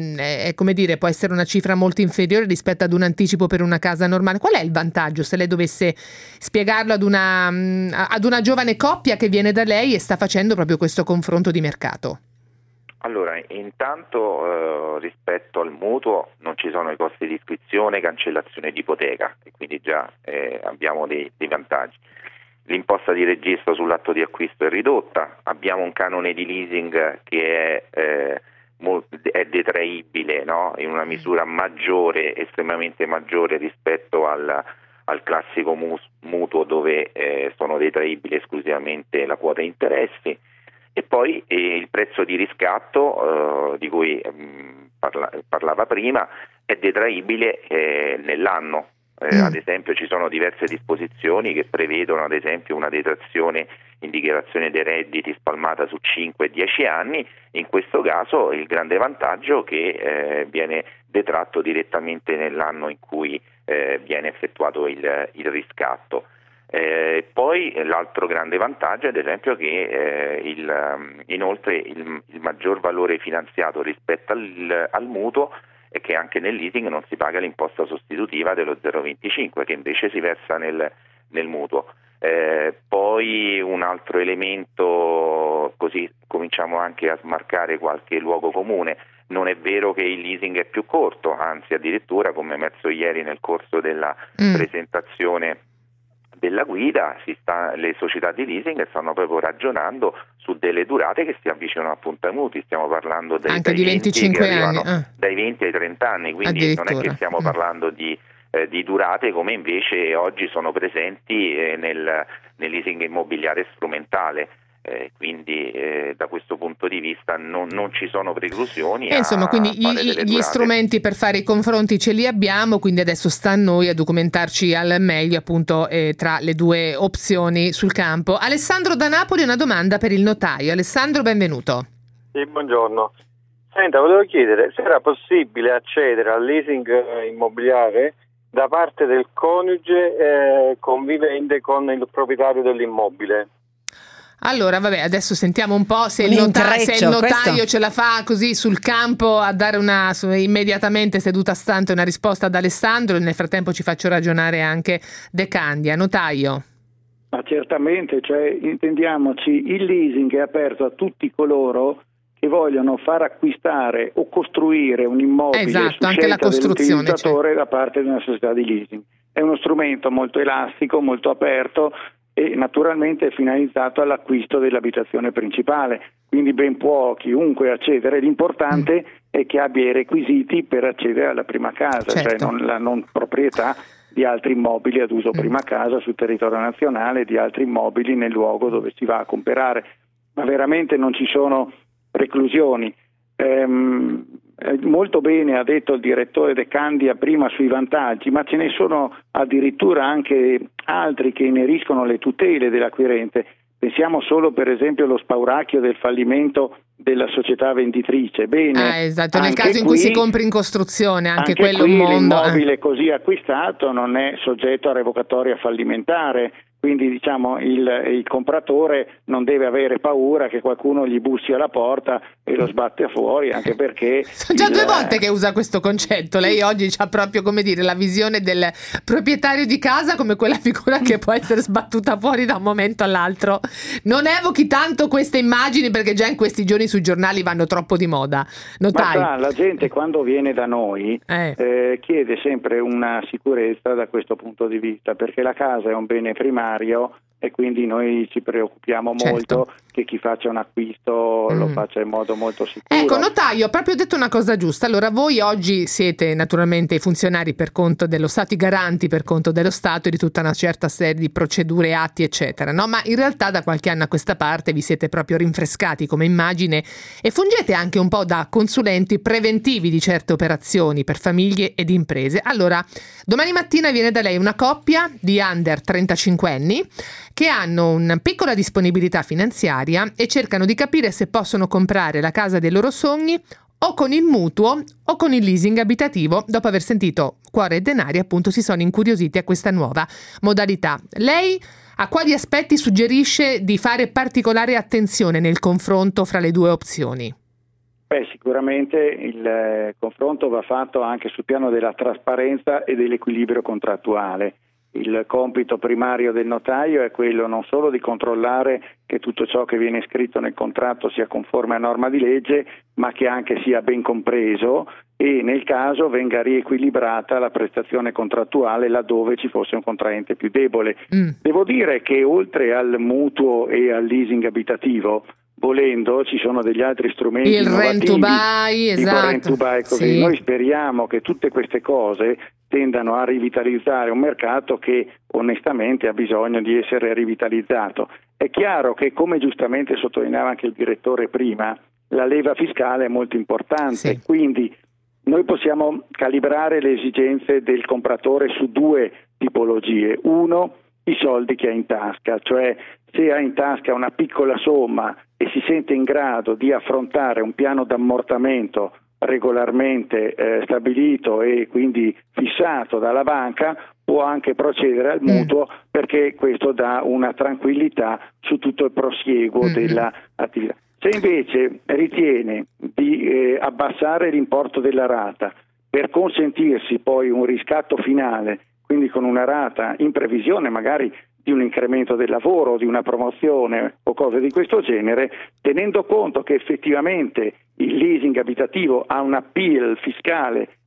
è come dire, può essere una cifra molto inferiore rispetto ad un anticipo per una casa normale. Qual è il vantaggio, se lei dovesse spiegarlo ad una, ad una giovane coppia che viene da lei e sta facendo proprio questo confronto di mercato? Allora, intanto eh, rispetto al mutuo non ci sono i costi di iscrizione, cancellazione di ipoteca e quindi già eh, abbiamo dei, dei vantaggi. L'imposta di registro sull'atto di acquisto è ridotta, abbiamo un canone di leasing che è, eh, molto, è detraibile, no? In una misura maggiore, estremamente maggiore rispetto al, al classico mus, mutuo dove eh, sono detraibili esclusivamente la quota interessi. E poi eh, il prezzo di riscatto eh, di cui mh, parla, parlava prima è detraibile eh, nell'anno. Eh, mm. Ad esempio ci sono diverse disposizioni che prevedono ad esempio una detrazione in dichiarazione dei redditi spalmata su cinque e dieci anni. In questo caso il grande vantaggio che eh, viene detratto direttamente nell'anno in cui eh, viene effettuato il, il riscatto. Eh, poi l'altro grande vantaggio è ad esempio che eh, il, inoltre il, il maggior valore finanziato rispetto al, al mutuo è che anche nel leasing non si paga l'imposta sostitutiva dello zero virgola venticinque che invece si versa nel, nel mutuo. Eh, poi un altro elemento, così cominciamo anche a smarcare qualche luogo comune: non è vero che il leasing è più corto, anzi addirittura, come emerso ieri nel corso della mm. presentazione della guida, si sta, le società di leasing stanno proprio ragionando su delle durate che si avvicinano appunto ai mutui, stiamo parlando dei, anche dai di venticinque anni, ah. dai venti ai trenta anni, quindi non è che stiamo mm. parlando di, eh, di durate come invece oggi sono presenti eh, nel, nel leasing immobiliare strumentale. Eh, quindi eh, da questo punto di vista non, non ci sono preclusioni. E insomma, quindi gli, gli strumenti per fare i confronti ce li abbiamo, quindi adesso sta a noi a documentarci al meglio appunto eh, tra le due opzioni sul campo. Alessandro da Napoli, una domanda per il notaio. Alessandro, benvenuto. Sì, buongiorno. Senta, volevo chiedere se era possibile accedere al leasing immobiliare da parte del coniuge eh, convivente con il proprietario dell'immobile. Allora, vabbè, adesso sentiamo un po' se il, nota- se il notaio questo... ce la fa così sul campo a dare una su, immediatamente seduta stante una risposta ad Alessandro. Nel frattempo ci faccio ragionare anche De Candia. Notaio. Ma certamente, cioè intendiamoci, il leasing è aperto a tutti coloro che vogliono far acquistare o costruire un immobile esatto, su anche la costruzione, dell'utilizzatore cioè. da parte di una società di leasing. È uno strumento molto elastico, molto aperto, e naturalmente è finalizzato all'acquisto dell'abitazione principale, quindi ben può chiunque accedere, l'importante mm. è che abbia i requisiti per accedere alla prima casa, certo. cioè non, la non proprietà di altri immobili ad uso mm. prima casa sul territorio nazionale, di altri immobili nel luogo dove si va a comprare, ma veramente non ci sono preclusioni. Ehm, molto bene ha detto il direttore De Candia prima sui vantaggi, ma ce ne sono addirittura anche altri che ineriscono le tutele dell'acquirente. Pensiamo solo per esempio allo spauracchio del fallimento della società venditrice. Bene, ah, esatto, nel caso in cui qui, si compri in costruzione, anche, anche quello qui un mondo. L'immobile eh. così acquistato non è soggetto a revocatoria fallimentare. Quindi diciamo il, il compratore non deve avere paura che qualcuno gli bussi alla porta e lo sbatte fuori, anche perché... Sono già il, due volte che usa questo concetto. Lei oggi ha proprio, come dire, la visione del proprietario di casa come quella figura che può essere sbattuta fuori da un momento all'altro. Non evochi tanto queste immagini perché già in questi giorni sui giornali vanno troppo di moda. Notai? Ma sa, la gente quando viene da noi eh. Eh, chiede sempre una sicurezza da questo punto di vista, perché la casa è un bene primario e quindi noi ci preoccupiamo certo. molto che chi faccia un acquisto mm. lo faccia in modo molto sicuro. Ecco, notaio, ho proprio detto una cosa giusta. Allora, voi oggi siete naturalmente i funzionari per conto dello Stato, i garanti per conto dello Stato e di tutta una certa serie di procedure, atti, eccetera, no? Ma in realtà da qualche anno a questa parte vi siete proprio rinfrescati come immagine e fungete anche un po' da consulenti preventivi di certe operazioni per famiglie ed imprese. Allora, domani mattina viene da lei una coppia di under trentacinque anni che hanno una piccola disponibilità finanziaria e cercano di capire se possono comprare la casa dei loro sogni o con il mutuo o con il leasing abitativo. Dopo aver sentito Cuore e Denari, appunto, si sono incuriositi a questa nuova modalità. Lei a quali aspetti suggerisce di fare particolare attenzione nel confronto fra le due opzioni? Beh, sicuramente il eh, confronto va fatto anche sul piano della trasparenza e dell'equilibrio contrattuale. Il compito primario del notaio è quello non solo di controllare che tutto ciò che viene scritto nel contratto sia conforme a norma di legge, ma che anche sia ben compreso e nel caso venga riequilibrata la prestazione contrattuale laddove ci fosse un contraente più debole. Mm. Devo dire che oltre al mutuo e al leasing abitativo, volendo, ci sono degli altri strumenti il rent to buy, esatto. Rent to buy, così. Sì. Noi speriamo che tutte queste cose tendano a rivitalizzare un mercato che onestamente ha bisogno di essere rivitalizzato. È chiaro che, come giustamente sottolineava anche il direttore prima, la leva fiscale è molto importante, sì. Quindi noi possiamo calibrare le esigenze del compratore su due tipologie. Uno, i soldi che ha in tasca, cioè se ha in tasca una piccola somma e si sente in grado di affrontare un piano d'ammortamento regolarmente eh, stabilito e quindi fissato dalla banca, può anche procedere al mutuo mm. perché questo dà una tranquillità su tutto il prosieguo mm. dell'attività. Se invece ritiene di eh, abbassare l'importo della rata per consentirsi poi un riscatto finale, quindi con una rata in previsione magari di un incremento del lavoro, di una promozione o cose di questo genere, tenendo conto che effettivamente il leasing abitativo ha un appeal fiscale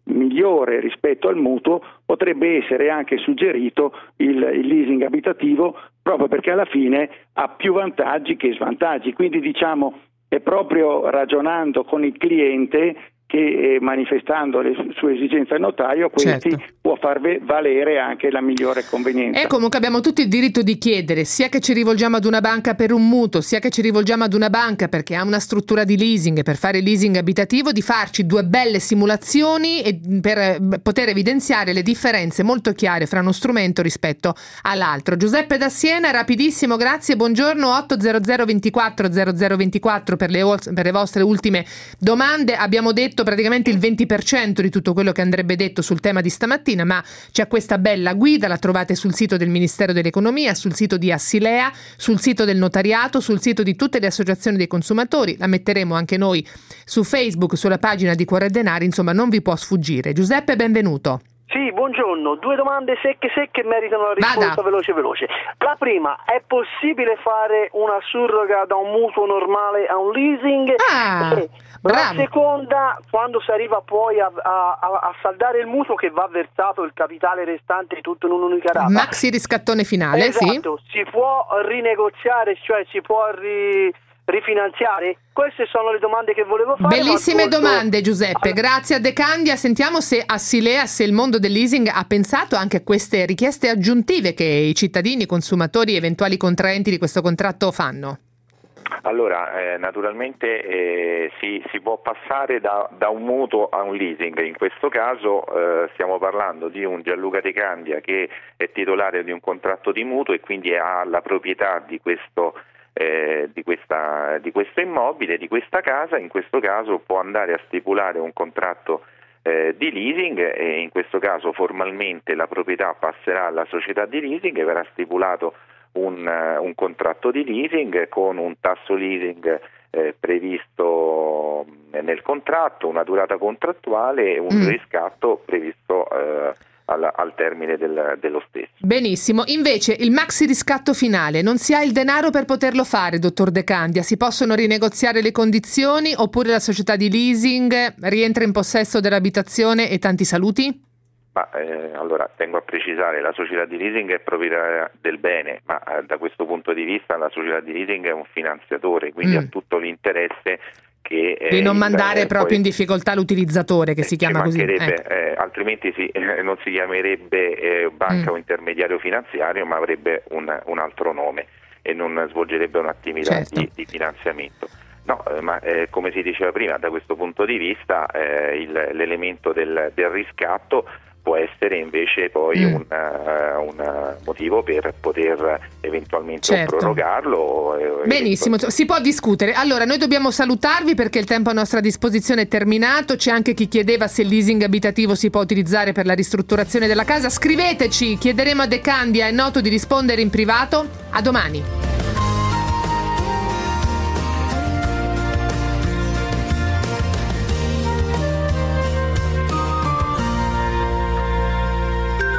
migliore rispetto al mutuo, potrebbe essere anche suggerito il, il leasing abitativo, proprio perché alla fine ha più vantaggi che svantaggi. Quindi diciamo è proprio ragionando con il cliente che eh, manifestando le sue esigenze al notaio, questi certo. può far valere anche la migliore convenienza. E comunque abbiamo tutto il diritto di chiedere, sia che ci rivolgiamo ad una banca per un mutuo, sia che ci rivolgiamo ad una banca perché ha una struttura di leasing per fare leasing abitativo, di farci due belle simulazioni e per poter evidenziare le differenze molto chiare fra uno strumento rispetto all'altro. Giuseppe da Siena, rapidissimo, grazie, buongiorno. Otto zero zero ventiquattro zero zero ventiquattro per le, per le vostre ultime domande. Abbiamo detto praticamente il venti per cento di tutto quello che andrebbe detto sul tema di stamattina, ma c'è questa bella guida, la trovate sul sito del Ministero dell'Economia, sul sito di Assilea, sul sito del notariato, sul sito di tutte le associazioni dei consumatori, la metteremo anche noi su Facebook, sulla pagina di Cuore e Denari, insomma non vi può sfuggire. Giuseppe, benvenuto. Sì, buongiorno. Due domande secche secche meritano la risposta Vada. veloce veloce. La prima, è possibile fare una surroga da un mutuo normale a un leasing? Ah, e la seconda, quando si arriva poi a, a, a saldare il mutuo che va versato il capitale restante tutto in un'unica rata. Maxi riscattone finale, esatto, sì. Si può rinegoziare, cioè si può ri... rifinanziare? Queste sono le domande che volevo fare. Bellissime molto... domande, Giuseppe, grazie a De Candia. Sentiamo se Assilea, se il mondo del leasing ha pensato anche a queste richieste aggiuntive che i cittadini, i consumatori e eventuali contraenti di questo contratto fanno. Allora, eh, naturalmente eh, si, si può passare da, da un mutuo a un leasing. In questo caso eh, stiamo parlando di un Gianluca De Candia che è titolare di un contratto di mutuo e quindi ha la proprietà di questo Eh, di, questa, di questo immobile, di questa casa. In questo caso può andare a stipulare un contratto eh, di leasing e in questo caso formalmente la proprietà passerà alla società di leasing e verrà stipulato un, uh, un contratto di leasing con un tasso leasing eh, previsto nel contratto, una durata contrattuale e un mm. riscatto previsto eh, Al, al termine del, dello stesso. Benissimo, invece il maxi riscatto finale, non si ha il denaro per poterlo fare, dottor De Candia? Si possono rinegoziare le condizioni oppure la società di leasing rientra in possesso dell'abitazione e tanti saluti? Ma eh, allora tengo a precisare, la società di leasing è proprietaria del bene, ma eh, da questo punto di vista la società di leasing è un finanziatore, quindi mm. ha tutto l'interesse Che, di non eh, mandare eh, proprio poi, in difficoltà l'utilizzatore che eh, si chiama così ecco. eh, altrimenti si, eh, non si chiamerebbe eh, banca mm. o intermediario finanziario, ma avrebbe un, un altro nome e non svolgerebbe un'attività certo. di, di finanziamento. No, eh, ma eh, come si diceva prima, da questo punto di vista eh, il, l'elemento del, del riscatto può essere invece poi mm. un, uh, un motivo per poter eventualmente certo. prorogarlo. Benissimo, si può discutere. Allora, noi dobbiamo salutarvi perché il tempo a nostra disposizione è terminato. C'è anche chi chiedeva se il leasing abitativo si può utilizzare per la ristrutturazione della casa. Scriveteci, chiederemo a De Candia, è noto di rispondere in privato. A domani.